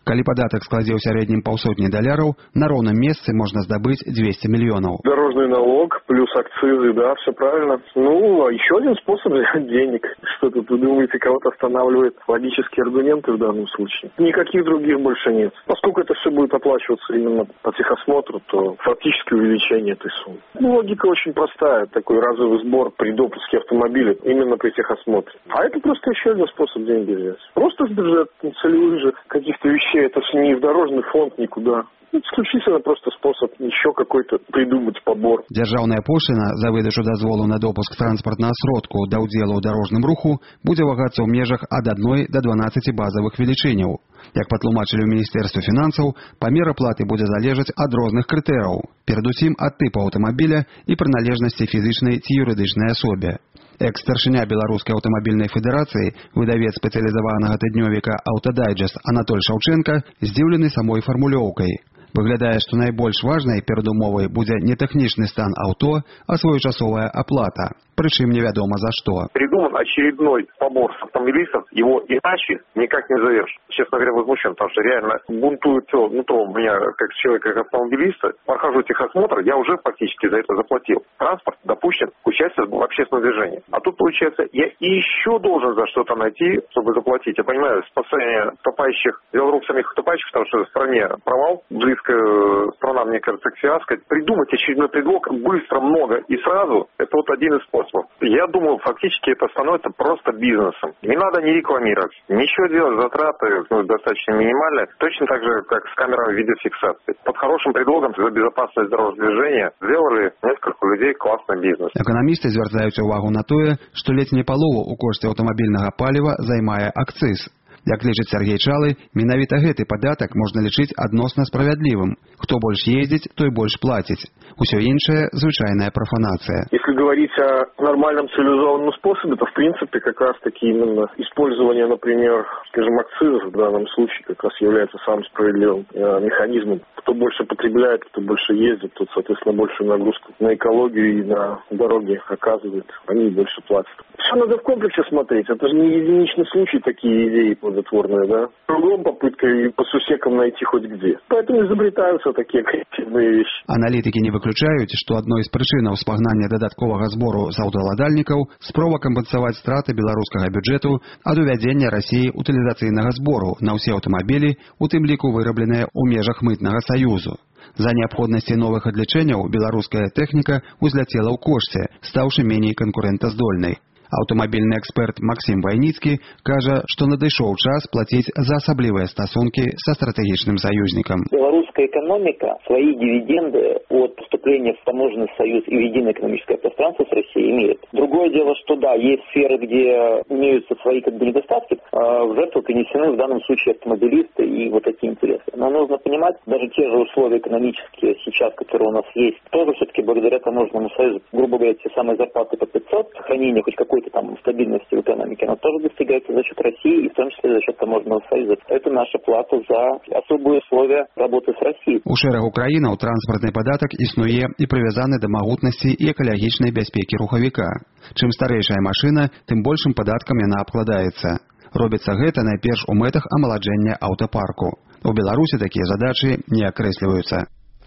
Калі падатак складзе ў сярэднім паўсотні даляраў, на роўным месцы можна здабыць двести миллионов. Дорожный налог плюс акцизы, да, все правильно. Ну, а еще один способ взять денег. Что тут, вы думаете, кого-то останавливает логические аргументы в данном случае? Никаких других больше нет. Поскольку это все будет оплачиваться именно по техосмотру, то фактически увеличение этой суммы. Ну, логика очень простая. Такой разовый сбор при допуске автомобиля именно при техосмотре. А это просто еще один способ деньги взять. Просто с бюджета, целевых же каких-то вещей. Это же не в дорожный фонд, никуда. Исключительно просто способ еще какой-то придумать побор. Дзяржаўная пошліна за выдачу дазволу на допуск транспартнага сродку да ўдзелу ў дарожным руху будзе вагацца ў межах ад адной да дванаццаці базавых велічыняў. Як патлумачылі ў Міністэрстве фінансаў, памер аплаты будзе залежаць ад розных крытэрыяў, перадусім ад тыпу аўтамабіля і прыналежнасці фізічнай ці юрыдычнай асобе. Экс-старшыня Беларускай аўтамабільнай федэрацыі, выдавец спецыялізаванага тыднёвіка «Аўтадайджэст» Анатоль Шаўчэнка здзіўлены самой фармулёўкай. Выглядае, што найбольш важнай перадумовай будзе не тэхнічны стан аўто, а своечасовая аплата. Причем неведомо за что. Придуман очередной побор с автомобилистов, его иначе никак не зовешь. Честно говоря, возмущен, потому что реально бунтует все. Ну то у меня, как человека, как автомобилиста, прохожу техосмотр, я уже фактически за это заплатил. Транспорт допущен к участию в общественном движении. А тут, получается, я еще должен за что-то найти, чтобы заплатить. Я понимаю, спасение утопающих, дело рук самих утопающих, потому что в стране провал, близкая страна, мне кажется, к фиаско. Придумать очередной предлог быстро, много и сразу, это вот один из способов. Я думаю, фактически это становится просто бизнесом. Не надо не рекламировать, ничего делать, затраты ну, достаточно минимальные. Точно так же, как с камерами видеофиксации. Под хорошим предлогом за безопасность дорожного движения сделали несколько людей классный бизнес. Экономисты звяртаюць увагу на тое, што ледзь не палову ў кошце аўтамабільнага паліва займае акцыз. Як лічыць Сергей Чалы, менавіта гэты падатак можна лічыць адносна справядлівым. Хто больш ездзіць, той больш плаціць. Усё іншае – звычайная профанация. Если говорить о нормальном цивилизованном способе, то в принципе как раз таки именно использование, например, скажем, акцизов в данном случае как раз является самым справедливым э, механизмом. Кто больше потребляет, кто больше ездит, тот, соответственно, большую нагрузку на экологию и на дороги оказывает, они больше платят. Все надо в комплексе смотреть. Это же не единичный случай, такие идеи плодотворные, да? Кругом попытка и по сусекам найти хоть где. Поэтому изобретаются такие креативные вещи. Аналитики не выключаюць, што адной з прычынаў спагнання дадатковага збору з аўталадальнікаў спроба кампенсаваць страты беларускага бюджэту ад увядзення Расіі утылізацыйнага збору на ўсе аўтамабілі, у тым ліку вырабленыя ў межах мытнага саюзу. За неабходнасці новых адлічэнняў беларуская тэхніка узляцела ў кошце, стаўшы меней канкурэнтаздольнай. Аўтамабільны эксперт Максим Вайніцкі кажа, што надышоў час плаціць за асаблівыя стасункі са стратэгічным саюзнікам. Белорусская экономика свои дивиденды от вступления в таможенный союз и в единое экономическое пространство с Россией имеет. Другое дело, что да, есть сферы, где имеются свои как бы недостатки, а в жертву принесены в данном случае автомобилисты и вот такие интересы. Но нужно понимать, даже те же условия экономические сейчас, которые у нас есть, тоже все-таки благодаря таможенному союзу, грубо говоря, те самые зарплаты по пятьсот, сохранение хоть какой-то там стабильности в экономике, она тоже достигается за счет России и в том числе за счет таможенного союза. Это наша плата за особые условия работы с Россией. У шэрагу краінаў транспартны падатак існуе і прывязаны да магутнасці і экалагічнай бяспекі рухавіка. Чым старэйшая машына, тым большым падаткам яна абкладаецца. Робіцца гэта найперш у мэтах амаладжэння аўтапарку. У Беларусі такія задачы не акрэсліваюцца.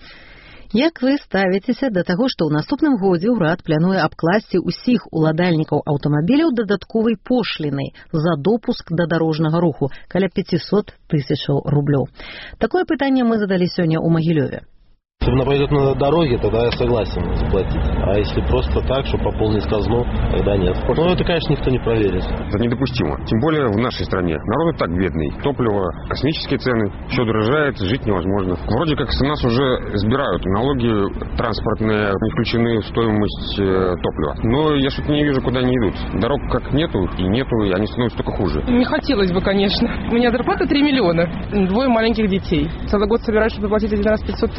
Як вы ставіцеся да таго, што ў наступным годзе ўрад плануе абкласці ўсіх уладальнікаў аўтамабіляў дадатковай пошлінай за допуск да дарожнага руху каля пятьсот тысяч рублёў? Такое пытанне мы задалі сёння ў Магілёве. Если она пойдет на дороге, тогда я согласен заплатить. А если просто так, чтобы пополнить казну, тогда нет. Но это, конечно, никто не проверит. Это недопустимо. Тем более в нашей стране. Народ и так бедный. Топливо, космические цены. Все дорожает, жить невозможно. Вроде как с нас уже сбирают налоги транспортные, не включены в стоимость э, топлива. Но я что-то не вижу, куда они идут. Дорог как нету и нету, и они становятся только хуже. Не хотелось бы, конечно. У меня зарплата три миллиона. Двое маленьких детей. Целый год собираюсь, чтобы платить один раз пятьсот тысяч.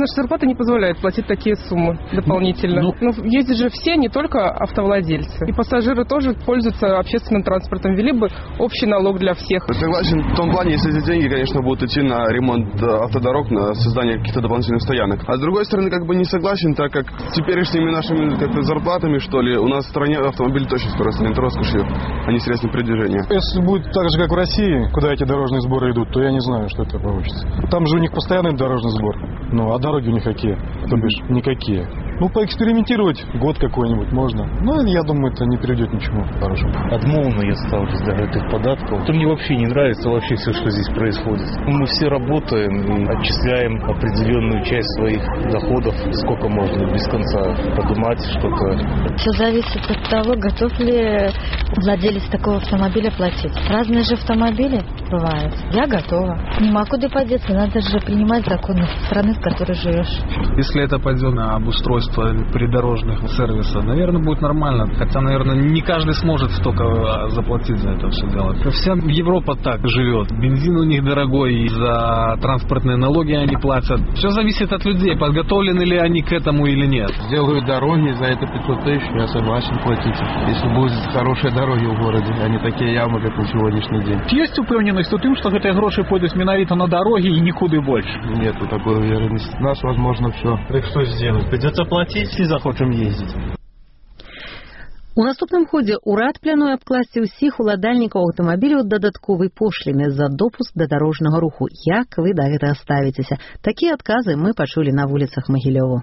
наша зарплата не позволяет платить такие суммы дополнительно. Ну, Но ездят же все, не только автовладельцы. И пассажиры тоже пользуются общественным транспортом. Ввели бы общий налог для всех. Согласен в том плане, если эти деньги, конечно, будут идти на ремонт автодорог, на создание каких-то дополнительных стоянок. А с другой стороны, как бы не согласен, так как теперешними нашими как-то зарплатами, что ли, у нас в стране автомобиль точно скоро станет роскошью, а не средством передвижения. Если будет так же, как в России, куда эти дорожные сборы идут, то я не знаю, что это получится. Там же у них постоянный дорожный сбор. Ну, а дороги у них какие? То бишь, никакие. Ну, поэкспериментировать год какой-нибудь можно. Но я думаю, это не приведет ни к чему хорошему. Отмовно я ставлюсь до этих податков. То мне вообще не нравится вообще все, что здесь происходит. Мы все работаем и отчисляем определенную часть своих доходов. Сколько можно без конца поднимать что-то. Все зависит от того, готов ли владелец такого автомобиля платить. Разные же автомобили бывают. Я готова. Нема куда подеться. Надо же принимать законы страны, в которой живешь. Если это пойдет на обустройство придорожных сервисов, наверное, будет нормально. Хотя, наверное, не каждый сможет столько заплатить за это все дело. Вся Европа так живет. Бензин у них дорогой, и за транспортные налоги они платят. Все зависит от людей, подготовлены ли они к этому или нет. Делают дороги, за это пятьсот тысяч, я согласен платить. Если будут хорошие дороги в городе, а не такие ямы, как на сегодняшний день. Есть упевненість у тим, що эти гроши пойдут менавіто на дороги и никуда больше? Нету такой уверенности. У нас возможно все. Так что сделать? Придется платить, если захочем ездить. У наступным ходзе ўрад плануе абкласці ўсіх уладальнікаў аўтамабіляў дадатковай пошліны за допуск да дарожнага руху. Як вы да гэтага ставіцеся? Такія адказы мы пачулі на вуліцах Магілёва.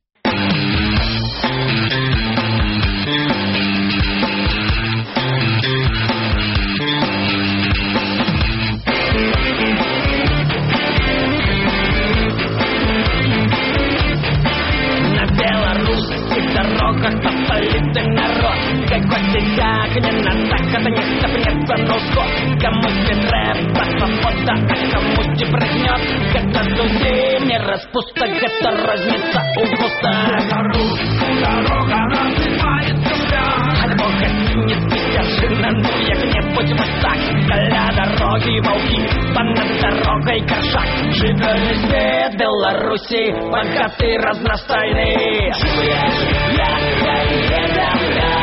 Гненно так, это не стопнется, но сход. Кому-то треба свобода, а кому-то прыгнет. Это люди, не распуста, это разница у густа. Дорога развивает себя. От Бога не спешина, ну як-небудь вот так. Для дороги волки, понад дорогой горшак. Живёт свет Беларуси, богатый, разностайный. Живешь, я, я, я, я, я.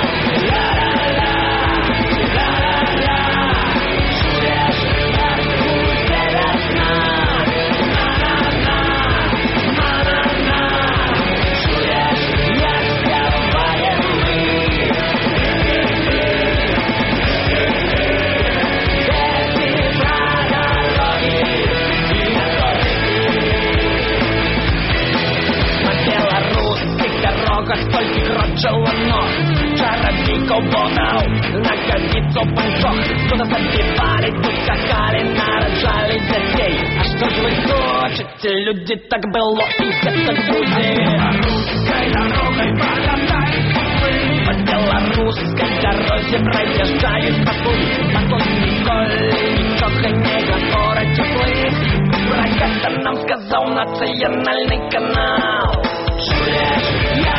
Только крочило ног, чародейков ботал, на козицу панчох. Тут забивали, тут скакали, нарожали детей. А что ж вы хотите, люди, так было и это будет. Русской дорогой прогадай пули. По белорусской дороге проезжают патруль. Потом Николь, ничего не говорят теплых. Про это нам сказал национальный канал. Чуешь, я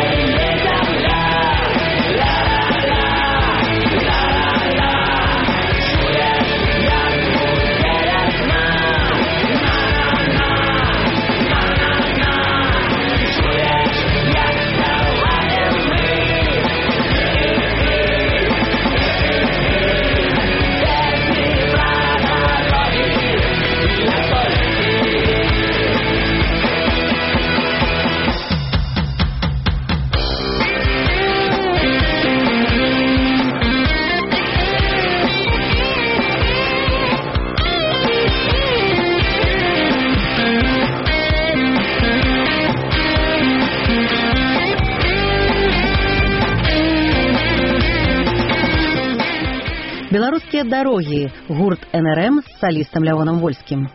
Белорусские дороги. Гурт эн эр эм с солистом Леоном Вольским.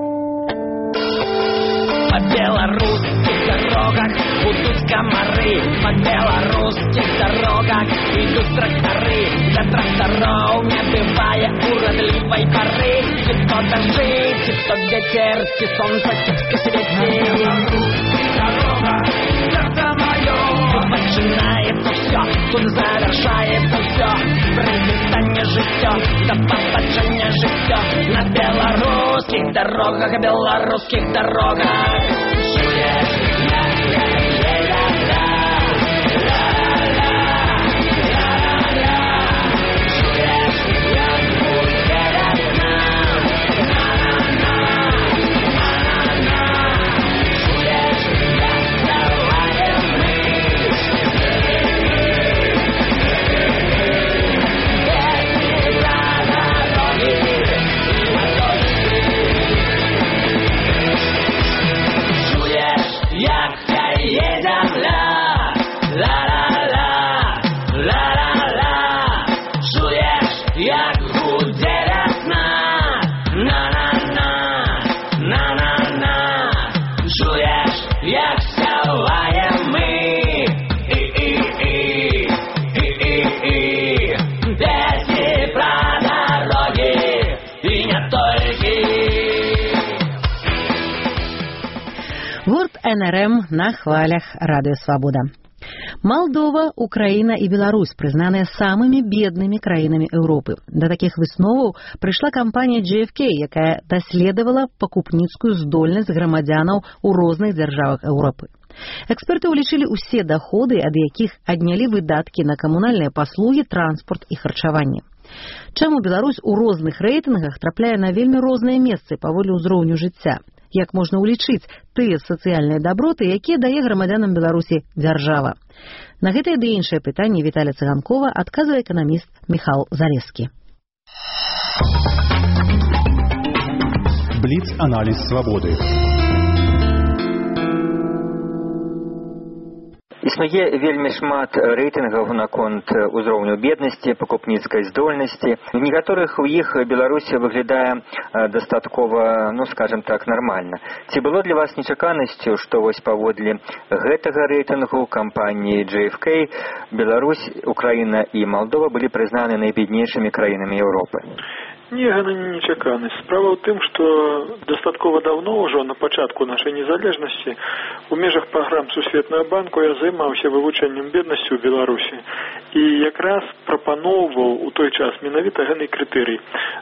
По белорусских дорогах будут комары. По белорусских дорогах идут тракторы. Для тракторов не бывая уродливой поры. Те то дожди, те то ветер, те солнце, те светил. Сердце мое, тут начинается все, тут завершается все. Прыгание життя, до побачення життя. На белорусских дорогах, белорусских дорогах. Чуєш, я, я, я, я, я. эн эр эм на хвалях Радио Свобода. Молдова, Украина и Беларусь признаны самыми бедными краінамі Еўропы. Да такіх высноваў прыйшла кампанія джей эф кей, якая даследавала пакупніцкую здольнасць грамадзянаў у розных дзяржавах Еўропы. Эксперты ўлічылі ўсе даходы, ад якіх аднялі выдаткі на камунальныя паслугі, транспорт і харчаванне. Чаму Беларусь у розных рэйтынгах трапляе на вельмі розныя месцы паводле ўзроўню жыцця? Як можна ўлічыць тыя сацыяльныя даброты, якія дае грамадзянам Беларусі дзяржава? На гэтае ды іншае пытанне Віталя Цыганкова адказвае эканаміст Міхал Залескі. Бліц-аналіз свабоды. Існуе вельмі шмат рэйтынгаў наконт узроўню беднасці, пакупніцкай здольнасці. У некаторых у іх Беларусь выглядае дастаткова, ну, скажем так, нармальна. Ці было для вас нечаканасцю, што вось паводле гэтага рэйтынгу кампаніі джей эф кей Беларусь, Украіна і Малдова былі прызнаны найбеднейшымі краінамі Еўропы? Не, гэта не нечаканасць. Справа ў тым, што дастаткова даўно ўжо на пачатку нашай незалежнасці у межах праграм Сусветнага банку я займаўся вывучэннем беднасці ў Беларусі і якраз прапаноўваў у той час менавіта гэты крытэрый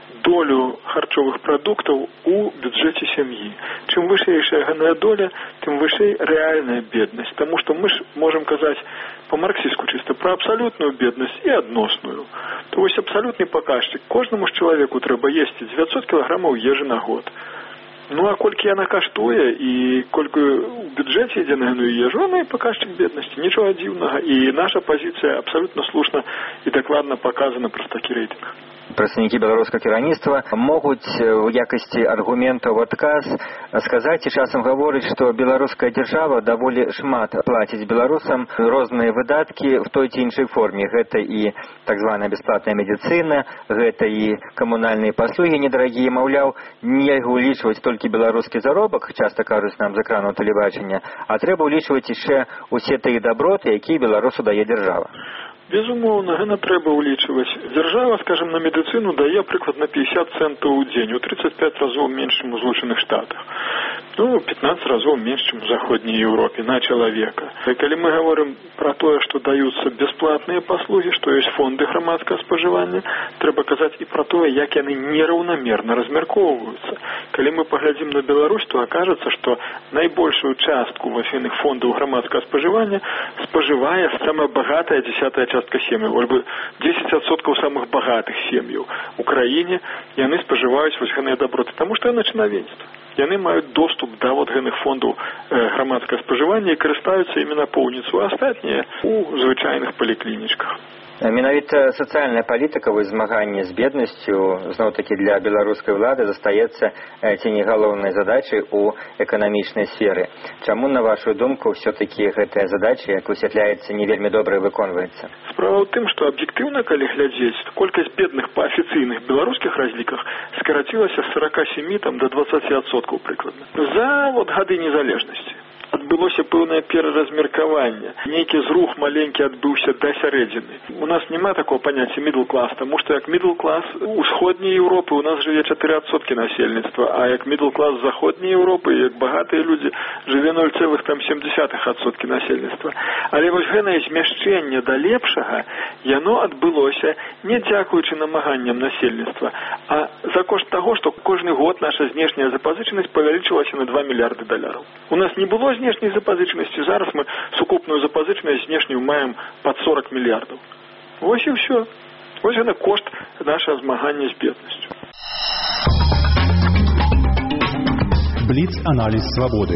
долю харчовых прадуктаў у бюджэце сям'і. Чым вышэйшая гэтая доля, тым вышэй рэальная беднасць, таму што мы ж можам казаць по-марксістку чыста пра абсалютную беднасць і адносную. То вось абсалютны паказчык. Кожнаму ж чалавеку трэба есці дзевяцьсот кілаграмаў ежы на год. Ну, а колькі яна каштуе і колькі ў бюджэце ідзе на гэтую ежу, она і паказчык беднасці. Нічога дзіўнага. І наша пазіцыя абсалютна слушна і дакладна паказана праз такі рэйтынг. Прадстаўнікі беларускага кіраўніцтва могуць у якасці аргументаў адказ сказаць і часам гаворыць, што беларуская дзяржава даволі шмат плаціць беларусам розныя выдаткі в той ці іншай форме. Гэта і так званая бясплатная медыцына, гэта і камунальныя паслугі недарагія, маўляў, нельга ўлічваць толькі беларускі заробак, часта кажуць нам з экранаў тэлебачання, а трэба ўлічваць яшчэ усе тыя даброты, якія беларусу дае дзяржава. Безумоўна, гэта трэба ўлічваць. Дзяржава, скажем, на медыцыну дае прыкладна пятьдесят центаў у дзень, у тридцать пять разоў менш, чым у Злучаных Штатах. Ну, пятнадцать разоў менш, чым у Заходняй Еўропе на чалавека. І калі мы гаворым пра тое, што даюцца бясплатныя паслугі, што ёсць фонды грамадскага спажывання, трэба казаць і пра тое, як яны нераўнамерна размяркоўваюцца. Калі мы паглядзім на Беларусь, то акажацца, што найбольшую частку вафельных фондаў грамадскага спажывання спажывае самая багатая дзесятая частка сем'яў, альбо десять адсоткаў самых багатых сем'яў у краіне, яны спажываюць вось гэтыя даброты, таму што яны чынавенства. Яны маюць доступ да вот гэтых фондаў грамадскага спажывання і карыстаюцца імі напоўніцу, а астатнія у звычайных паліклінічках. Менавіта сацыяльная палітыка ў змаганні з беднасцю зноў-такі для беларускай улады застаецца ці не галоўнай задачай у эканамічнай сферы. Чаму, на вашу думку, ўсё-такі гэтая задача, як высвятляецца, не вельмі добра выконваецца? Справа ў тым, што аб'ектыўна, калі глядзець, колькасць бедных па афіцыйных беларускіх разліках скарацілася з сорок семь там, до двадцати адсоткаў прыкладна. За вот гады незалежнасці. адбылося пэўнае пераразмеркаванне. Нейкі зрух маленькі адбыўся да сярэдзіны. У нас няма такого паняцця middle class, таму што як middle class усходняй Еўропы у нас жыве чатыры адсоткі насельніцтва, а як middle class заходняй Еўропы, як багатыя людзі, жыве ноль цэлых сем десятых адсоткі насельніцтва. Але вось гэтае змяшчэнне да лепшага, яно адбылося не дзякуючы намаганням насельніцтва, а за кошт таго, што кожны год наша знешняя запазычанасць павялічылася на два мільярды даляраў. У нас не было знешняй запазычанасці, зараз мы сукупную запазычанасць знешнюю маем пад сорок мільярдаў. Вось і ўсё. Вось гэта кошт нашага змагання з беднасцю. Бліц-аналіз свабоды.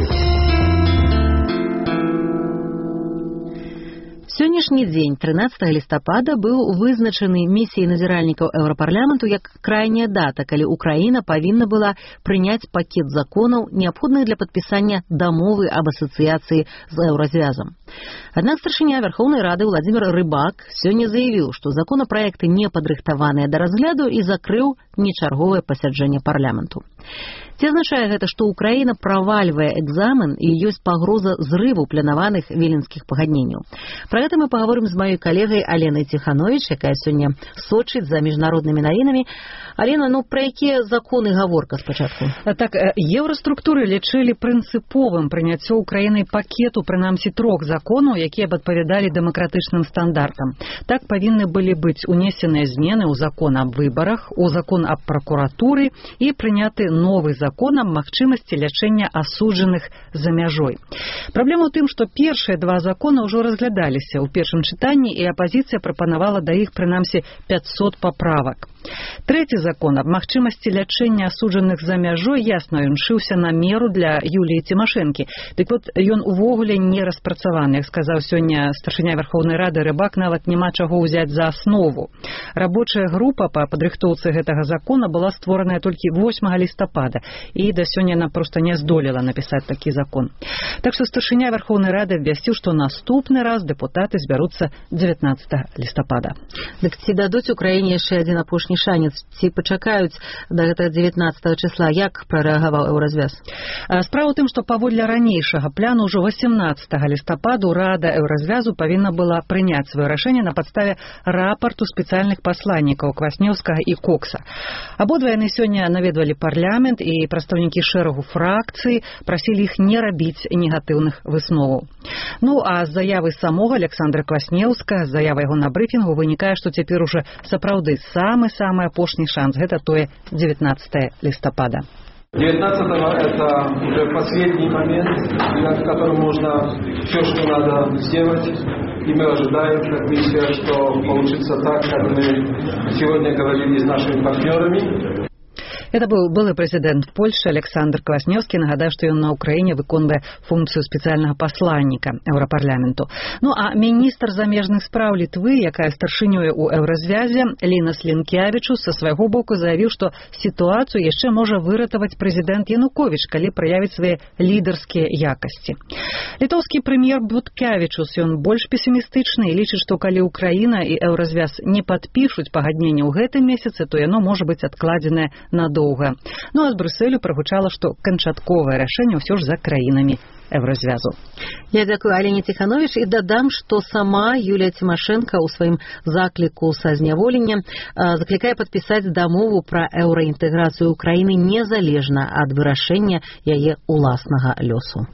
Сённяшні дзень, трынаццатага лістапада, быў вызначаны місіяй назіральнікаў Еўрапарламенту як крайняя дата, калі Украіна павінна была прыняць пакет законаў, неабходных для падпісання дамовы аб асацыяцыі з Еўразвязам. Аднак старшыня Верхоўнай Рады Владзімір Рыбак сёння заявіў, што законапраекты не падрыхтаваныя да разгляду і закрыў нечарговае пасяджэнне парламенту. Ці азначае гэта, што Украіна правальвае экзамен і ёсць пагроза зрыву планаваных віленскіх пагадненняў? Пра гэта мы паговорым з маёй калегай Аленай Ціхановіч, якая сёння сочыць за міжнароднымі навінамі. Алена, ну пра якія законы гаворка спачатку? Так, еўраструктуры лічылі прынцыповым прыняццё Украінай пакету, прынамсі трох законаў, якія б адпавядалі дэмакратычным стандартам. Так павінны былі быць унесеныя змены ў закон аб выбарах, у закон аб пракуратуры і прыняты новы закон аб магчымасці лячэння асуджаных за мяжой. Праблема ў тым, што першыя два закона ўжо разглядаліся ў першым чытанні, і апазіцыя прапанавала да іх прынамсі пятьсот паправак. Трэці закон аб магчымасці лячэння асуджаных за мяжой, ясна, ён шыўся на меру для Юліі Цімашэнкі. Дык вот, ён увогуле не распрацаваны. Як сказаў сёння старшыня Верхоўнай Рады Рыбак, нават няма чаго ўзяць за аснову. Рабочая група па падрыхтоўцы гэтага закона была створаная толькі восьмага лістапада, і да сёння яна проста не здолела напісаць такі закон. Так што старшыня Верхоўнай Рады абвясціў, што наступны раз дэпутаты збяруцца дзевятнаццатага лістапада. Дык ці дадуць Украіне яшчэ адзін апошні шанец, ці пачакаюць да гэтага дзевятнаццатага числа? Як прарэагаваў Еўразвяз? Справа ў тым, што паводле ранейшага пляну ўжо васемнаццатага лістападу Рада Еўразвязу павінна была прыняць сваё рашэнне на падставе рапарту спецыяльных пасланнікаў Кваснеўскага і Кокса. Абодва яны сёння наведвалі парламент, і прадстаўнікі шэрагу фракцый прасілі іх не рабіць негатыўных высноваў. Ну, а з заявы самога Александра Кваснеўска, з заявы яго на брыфінгу, вынікае, што цяпер уже сапраўды самы-самы апошні шанс. Гэта тое дзевятнаццатага лістапада. девятнадцатого это уже последний момент, в котором можно все, что надо сделать. И мы ожидаем, как миссия, что получится так, как мы сегодня говорили с нашими партнерами. Это быў былы прэзідэнт Польшчы Александр Кваснеўскі. Нагадаю, што ён на Ўкраіне выконвае функцыю спецыяльнага пасланніка Еўрапарламенту. Ну а міністр замежных спраў Літвы, якая старшынёе ў Еўразвязе, Лінас Лінкявічус, са свайго боку заявіў, што сітуацыю яшчэ можа выратаваць прэзідэнт Януковіч, калі праявіць свае лідарскія якасці. Літоўскі прэм'ер Буткявічус, ён больш песімістычны і лічыць, што калі Украіна і Еўразвяз не падпішуць пагадненне ў гэтым месяцы, то яно можа быць адкладзенае надоўга. Ну а з Брюсселю прагучала, што канчатковае рашэнне ўсё ж за краінамі Еўразвязу. Я дзякую Алене Ціхановіч і дадам, што сама Юлія Цімашэнка ў сваім закліку са зняволення заклікае падпісаць дамову пра еўраінтэграцыю Украіны незалежна ад вырашэння яе ўласнага лёсу.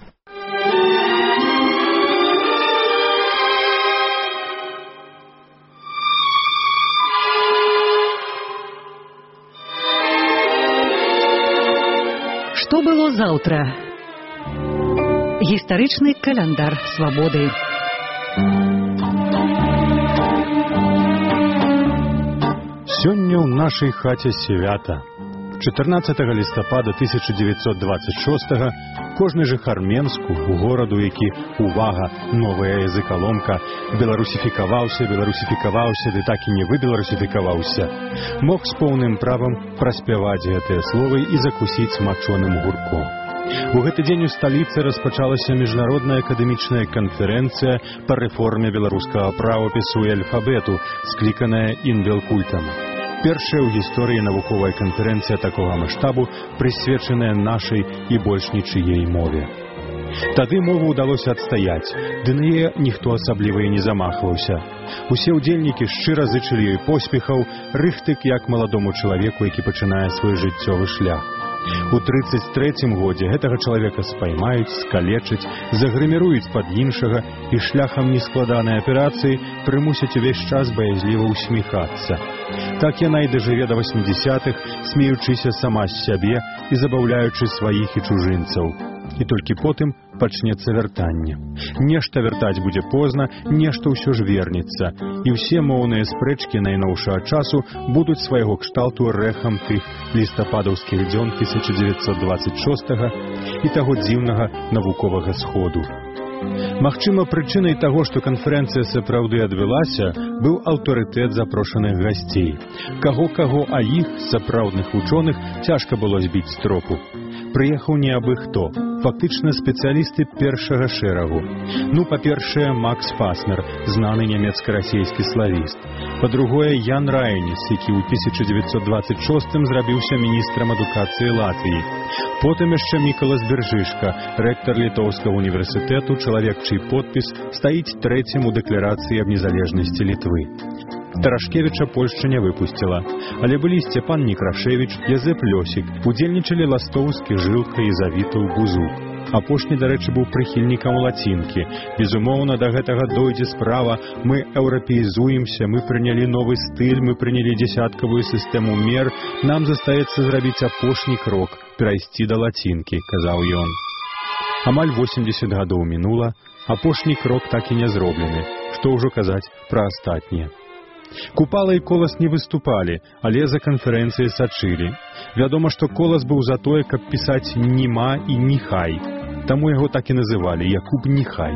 Што было заўтра? Гістарычны каляндар свабоды. Сёння ў нашай хаце свята. чатырнаццатага лістапада тысяча дзевяцьсот дваццаць шостага кожны жыхар Менску, у гораду, які, увага, новая языкаломка, беларусіфікаваўся, беларусіфікаваўся, ды так і не выбеларусіфікаваўся, мог з поўным правам праспяваць гэтыя словы і закусіць мачоным гурком. У гэты дзень у сталіцы распачалася міжнародная акадэмічная канферэнцыя па рэформе беларускага правапісу і альфабету, скліканая Інвелкультам. Першая ў гісторыі навуковая канферэнцыя такога маштабу, прысвечаная нашай і больш нічыей мове. Тады мову ўдалося адстаяць, ды на яе ніхто асабліва і не замахваўся. Усе ўдзельнікі шчыра зычылі ёй поспехаў, рыхтык як маладому чалавеку, які пачынае свой жыццёвы шлях. У трыццаць трэцім годзе гэтага чалавека спаймаюць, скалечаць, загрыміруюць пад іншага і шляхам нескладанай аперацыі прымусяць увесь час баязліва усміхацца. Так яна і дажыве да васьмідзесятых, смеючыся сама з сябе і забаўляючы сваіх і чужынцаў. І толькі потым пачнецца вяртанне. Нешта вяртаць будзе позна, нешта ўсё ж вернецца. І ўсе моўныя спрэчкі найноўшага часу будуць свайго кшталту рэхам тых лістападаўскіх дзён тысяча дзевяцьсот дваццаць шостага і таго дзіўнага навуковага сходу. Магчыма, прычынай таго, што канферэнцыя сапраўды адбылася, быў аўтарытэт запрошаных гасцей. Каго-каго, а іх, сапраўдных вучоных, цяжка было збіць з тропу. Прыехаў не абы хто, фактычна спецыялісты першага шэрагу. Ну, па-першае, Макс Фаснер, знаны нямецка-расейскі славіст. Па-другое, Ян Райніс, які ў тысяча дзевяцьсот дваццаць шостым зрабіўся міністрам адукацыі Латвіі. Потым яшчэ Мікалас Бержышка, рэктар Літоўскага універсітэту, чалавек, чый подпіс стаіць трэцім у дэкларацыі аб незалежнасці Літвы. Тарашкевіча Польшча не выпусціла, але былі Сцяпан Некрашевіч, Язэп Лёсік, удзельнічалі Ластоўскі, Жылка і Завітаў Бузук. Апошні, дарэчы, быў прыхільнікам лацінкі. Безумоўна, да гэтага дойдзе справа, мы еўрапеізуемся, мы прынялі новы стыль, мы прынялі дзесяткавую сістэму мер, нам застаецца зрабіць апошні крок, перайсці да лацінкі, казаў ён. Амаль восемдзесят гадоў мінула, апошні крок так і не зроблены. Што ўжо казаць пра астатнія. Купала і Колас не выступалі, але за канферэнцыяй сачылі. Вядома, што Колас быў за тое, каб пісаць «Німа» і «Ніхай». Таму яго так і называлі «Якуб Ніхай».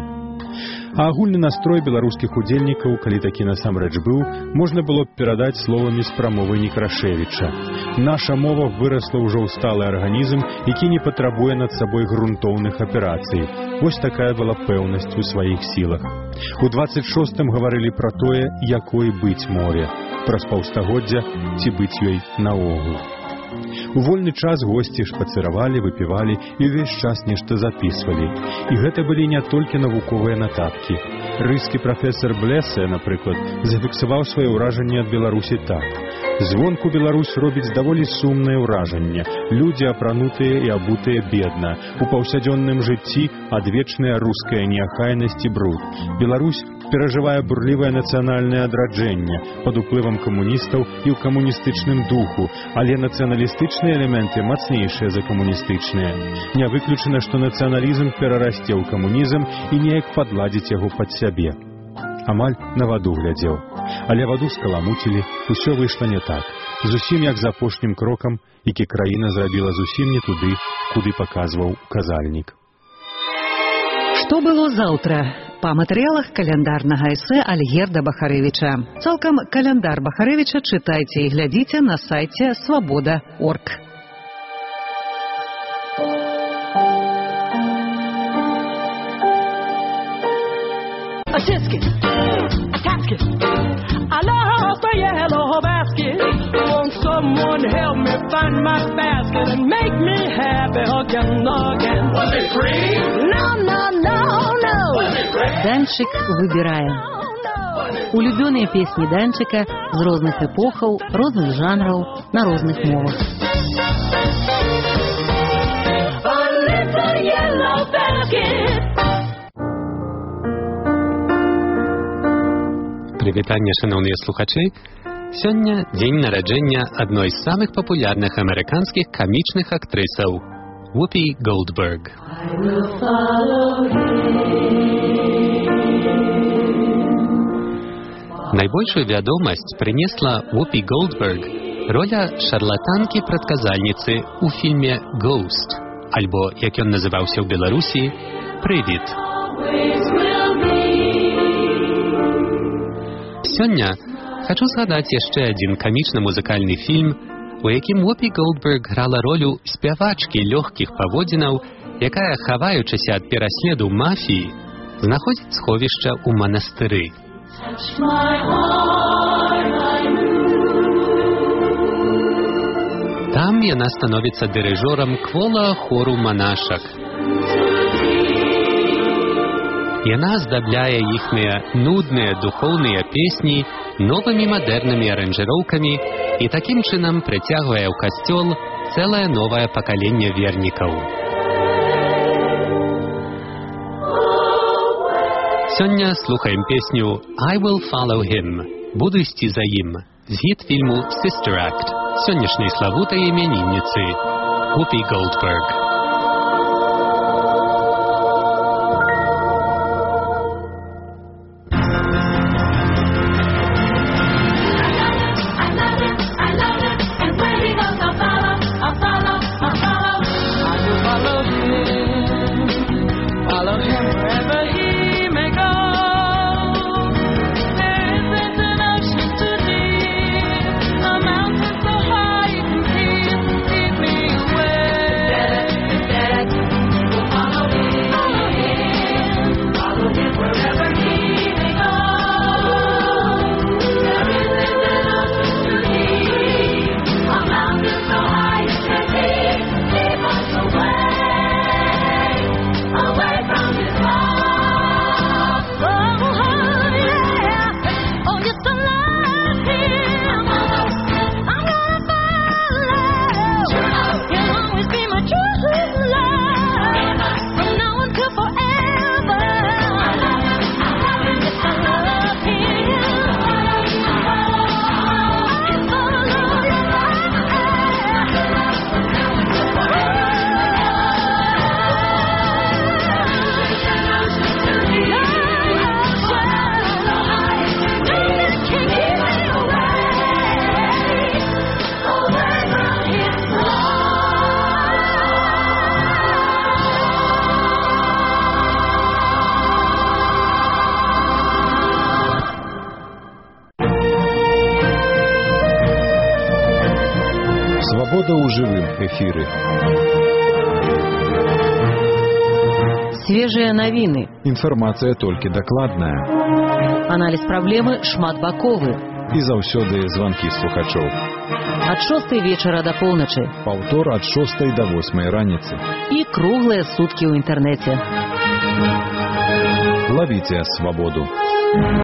А агульны настрой беларускіх удзельнікаў, калі такі насамрэч быў, можна было б перадаць словамі з прамовы Некрашевіча. Наша мова вырасла ўжо ў сталы арганізм, які не патрабуе над сабой грунтоўных аперацый. Вось такая была пэўнасць у сваіх сілах. У дваццаць шостым гаварылі пра тое, якой быць мове. Праз паўстагоддзя ці быць ёй наогул. У вольны час госці шпацыравалі, выпівалі і ўвесь час нешта запісвалі. І гэта былі не толькі навуковыя нататкі. Рыскі прафесор Блесе, напрыклад, зафіксаваў свае ўражанні ад Беларусі так. Звонку Беларусь робіць даволі сумнае ўражанне. Людзі апранутыя і абутыя бедна. У паўсядзённым жыцці адвечная руская неахайнасць і бруд. Беларусь перажывае бурлівае нацыянальнае адраджэнне пад уплывам камуністаў і ў камуністычным духу, але нацыяналістычныя элементы мацнейшыя за камуністычныя. Не выключана, што нацыяналізм перарасце ў камунізм і неяк падладзіць яго пад сябе. Амаль на ваду глядзеў. Але ваду скаламуцілі, усё выйшла не так. Зусім як за апошнім крокам, які краіна зрабіла зусім не туды, куды паказваў казальнік. Што было заўтра? Па матэрыялах каляндарнага эсэ Альгерда Бахарэвіча. Цалкам каляндар Бахарэвіча чытайце і глядзіце на сайце свабода точка орг. A tisket, a casket, I lost a yellow basket. Won't someone help me find my basket and make me happy again, again? Was it free? No, no, no, no. Was it red? Данчик выбірае. Улюбёныя песні Данчика з розных эпохаў, розных жанраў, на розных мовах. A little yellow basket. Прывітанне, шаноўныя слухачы. Сёння дзень нараджэння адной з самых папулярных амерыканскіх камічных актрысаў Вупі Голдберг. Найбольшую вядомасць прынесла Вупі Голдберг роля шарлатанкі-прадказальніцы ў фільме «Ghost», альбо, як ён называўся ў Беларусі, «Прывід». Сёння хачу згадаць яшчэ адзін камічна-музыкальны фільм, у якім Вупі Голдберг грала ролю спявачкі лёгкіх паводзінаў, якая, хаваючыся ад пераследу мафіі, знаходзіць сховішча ў манастыры. Там яна становіцца дырыжорам кволага хору манашак. Яна аздабляе іхныя нудныя духоўныя песні новымі мадэрнымі аранжыроўкамі і такім чынам прыцягвае ў касцёл цэлае новае пакаленне вернікаў. Сёння слухаем песню «I will follow him» – «Буду ісці за ім» з гіт-фільму «Sister Act» сённяшняй славутай імянінніцы Whoopi Goldberg. Свобода ў жывым эфіры. Свежыя навіны. Інфармацыя толькі дакладная. Аналіз праблемы шматбаковы. І заўсёды званкі слухачоў. Ад шостай вечара да поўначы. Паўтор ад шостай да восьмай раніцы. І круглыя суткі ў інтэрнэце. Лавіце свабоду.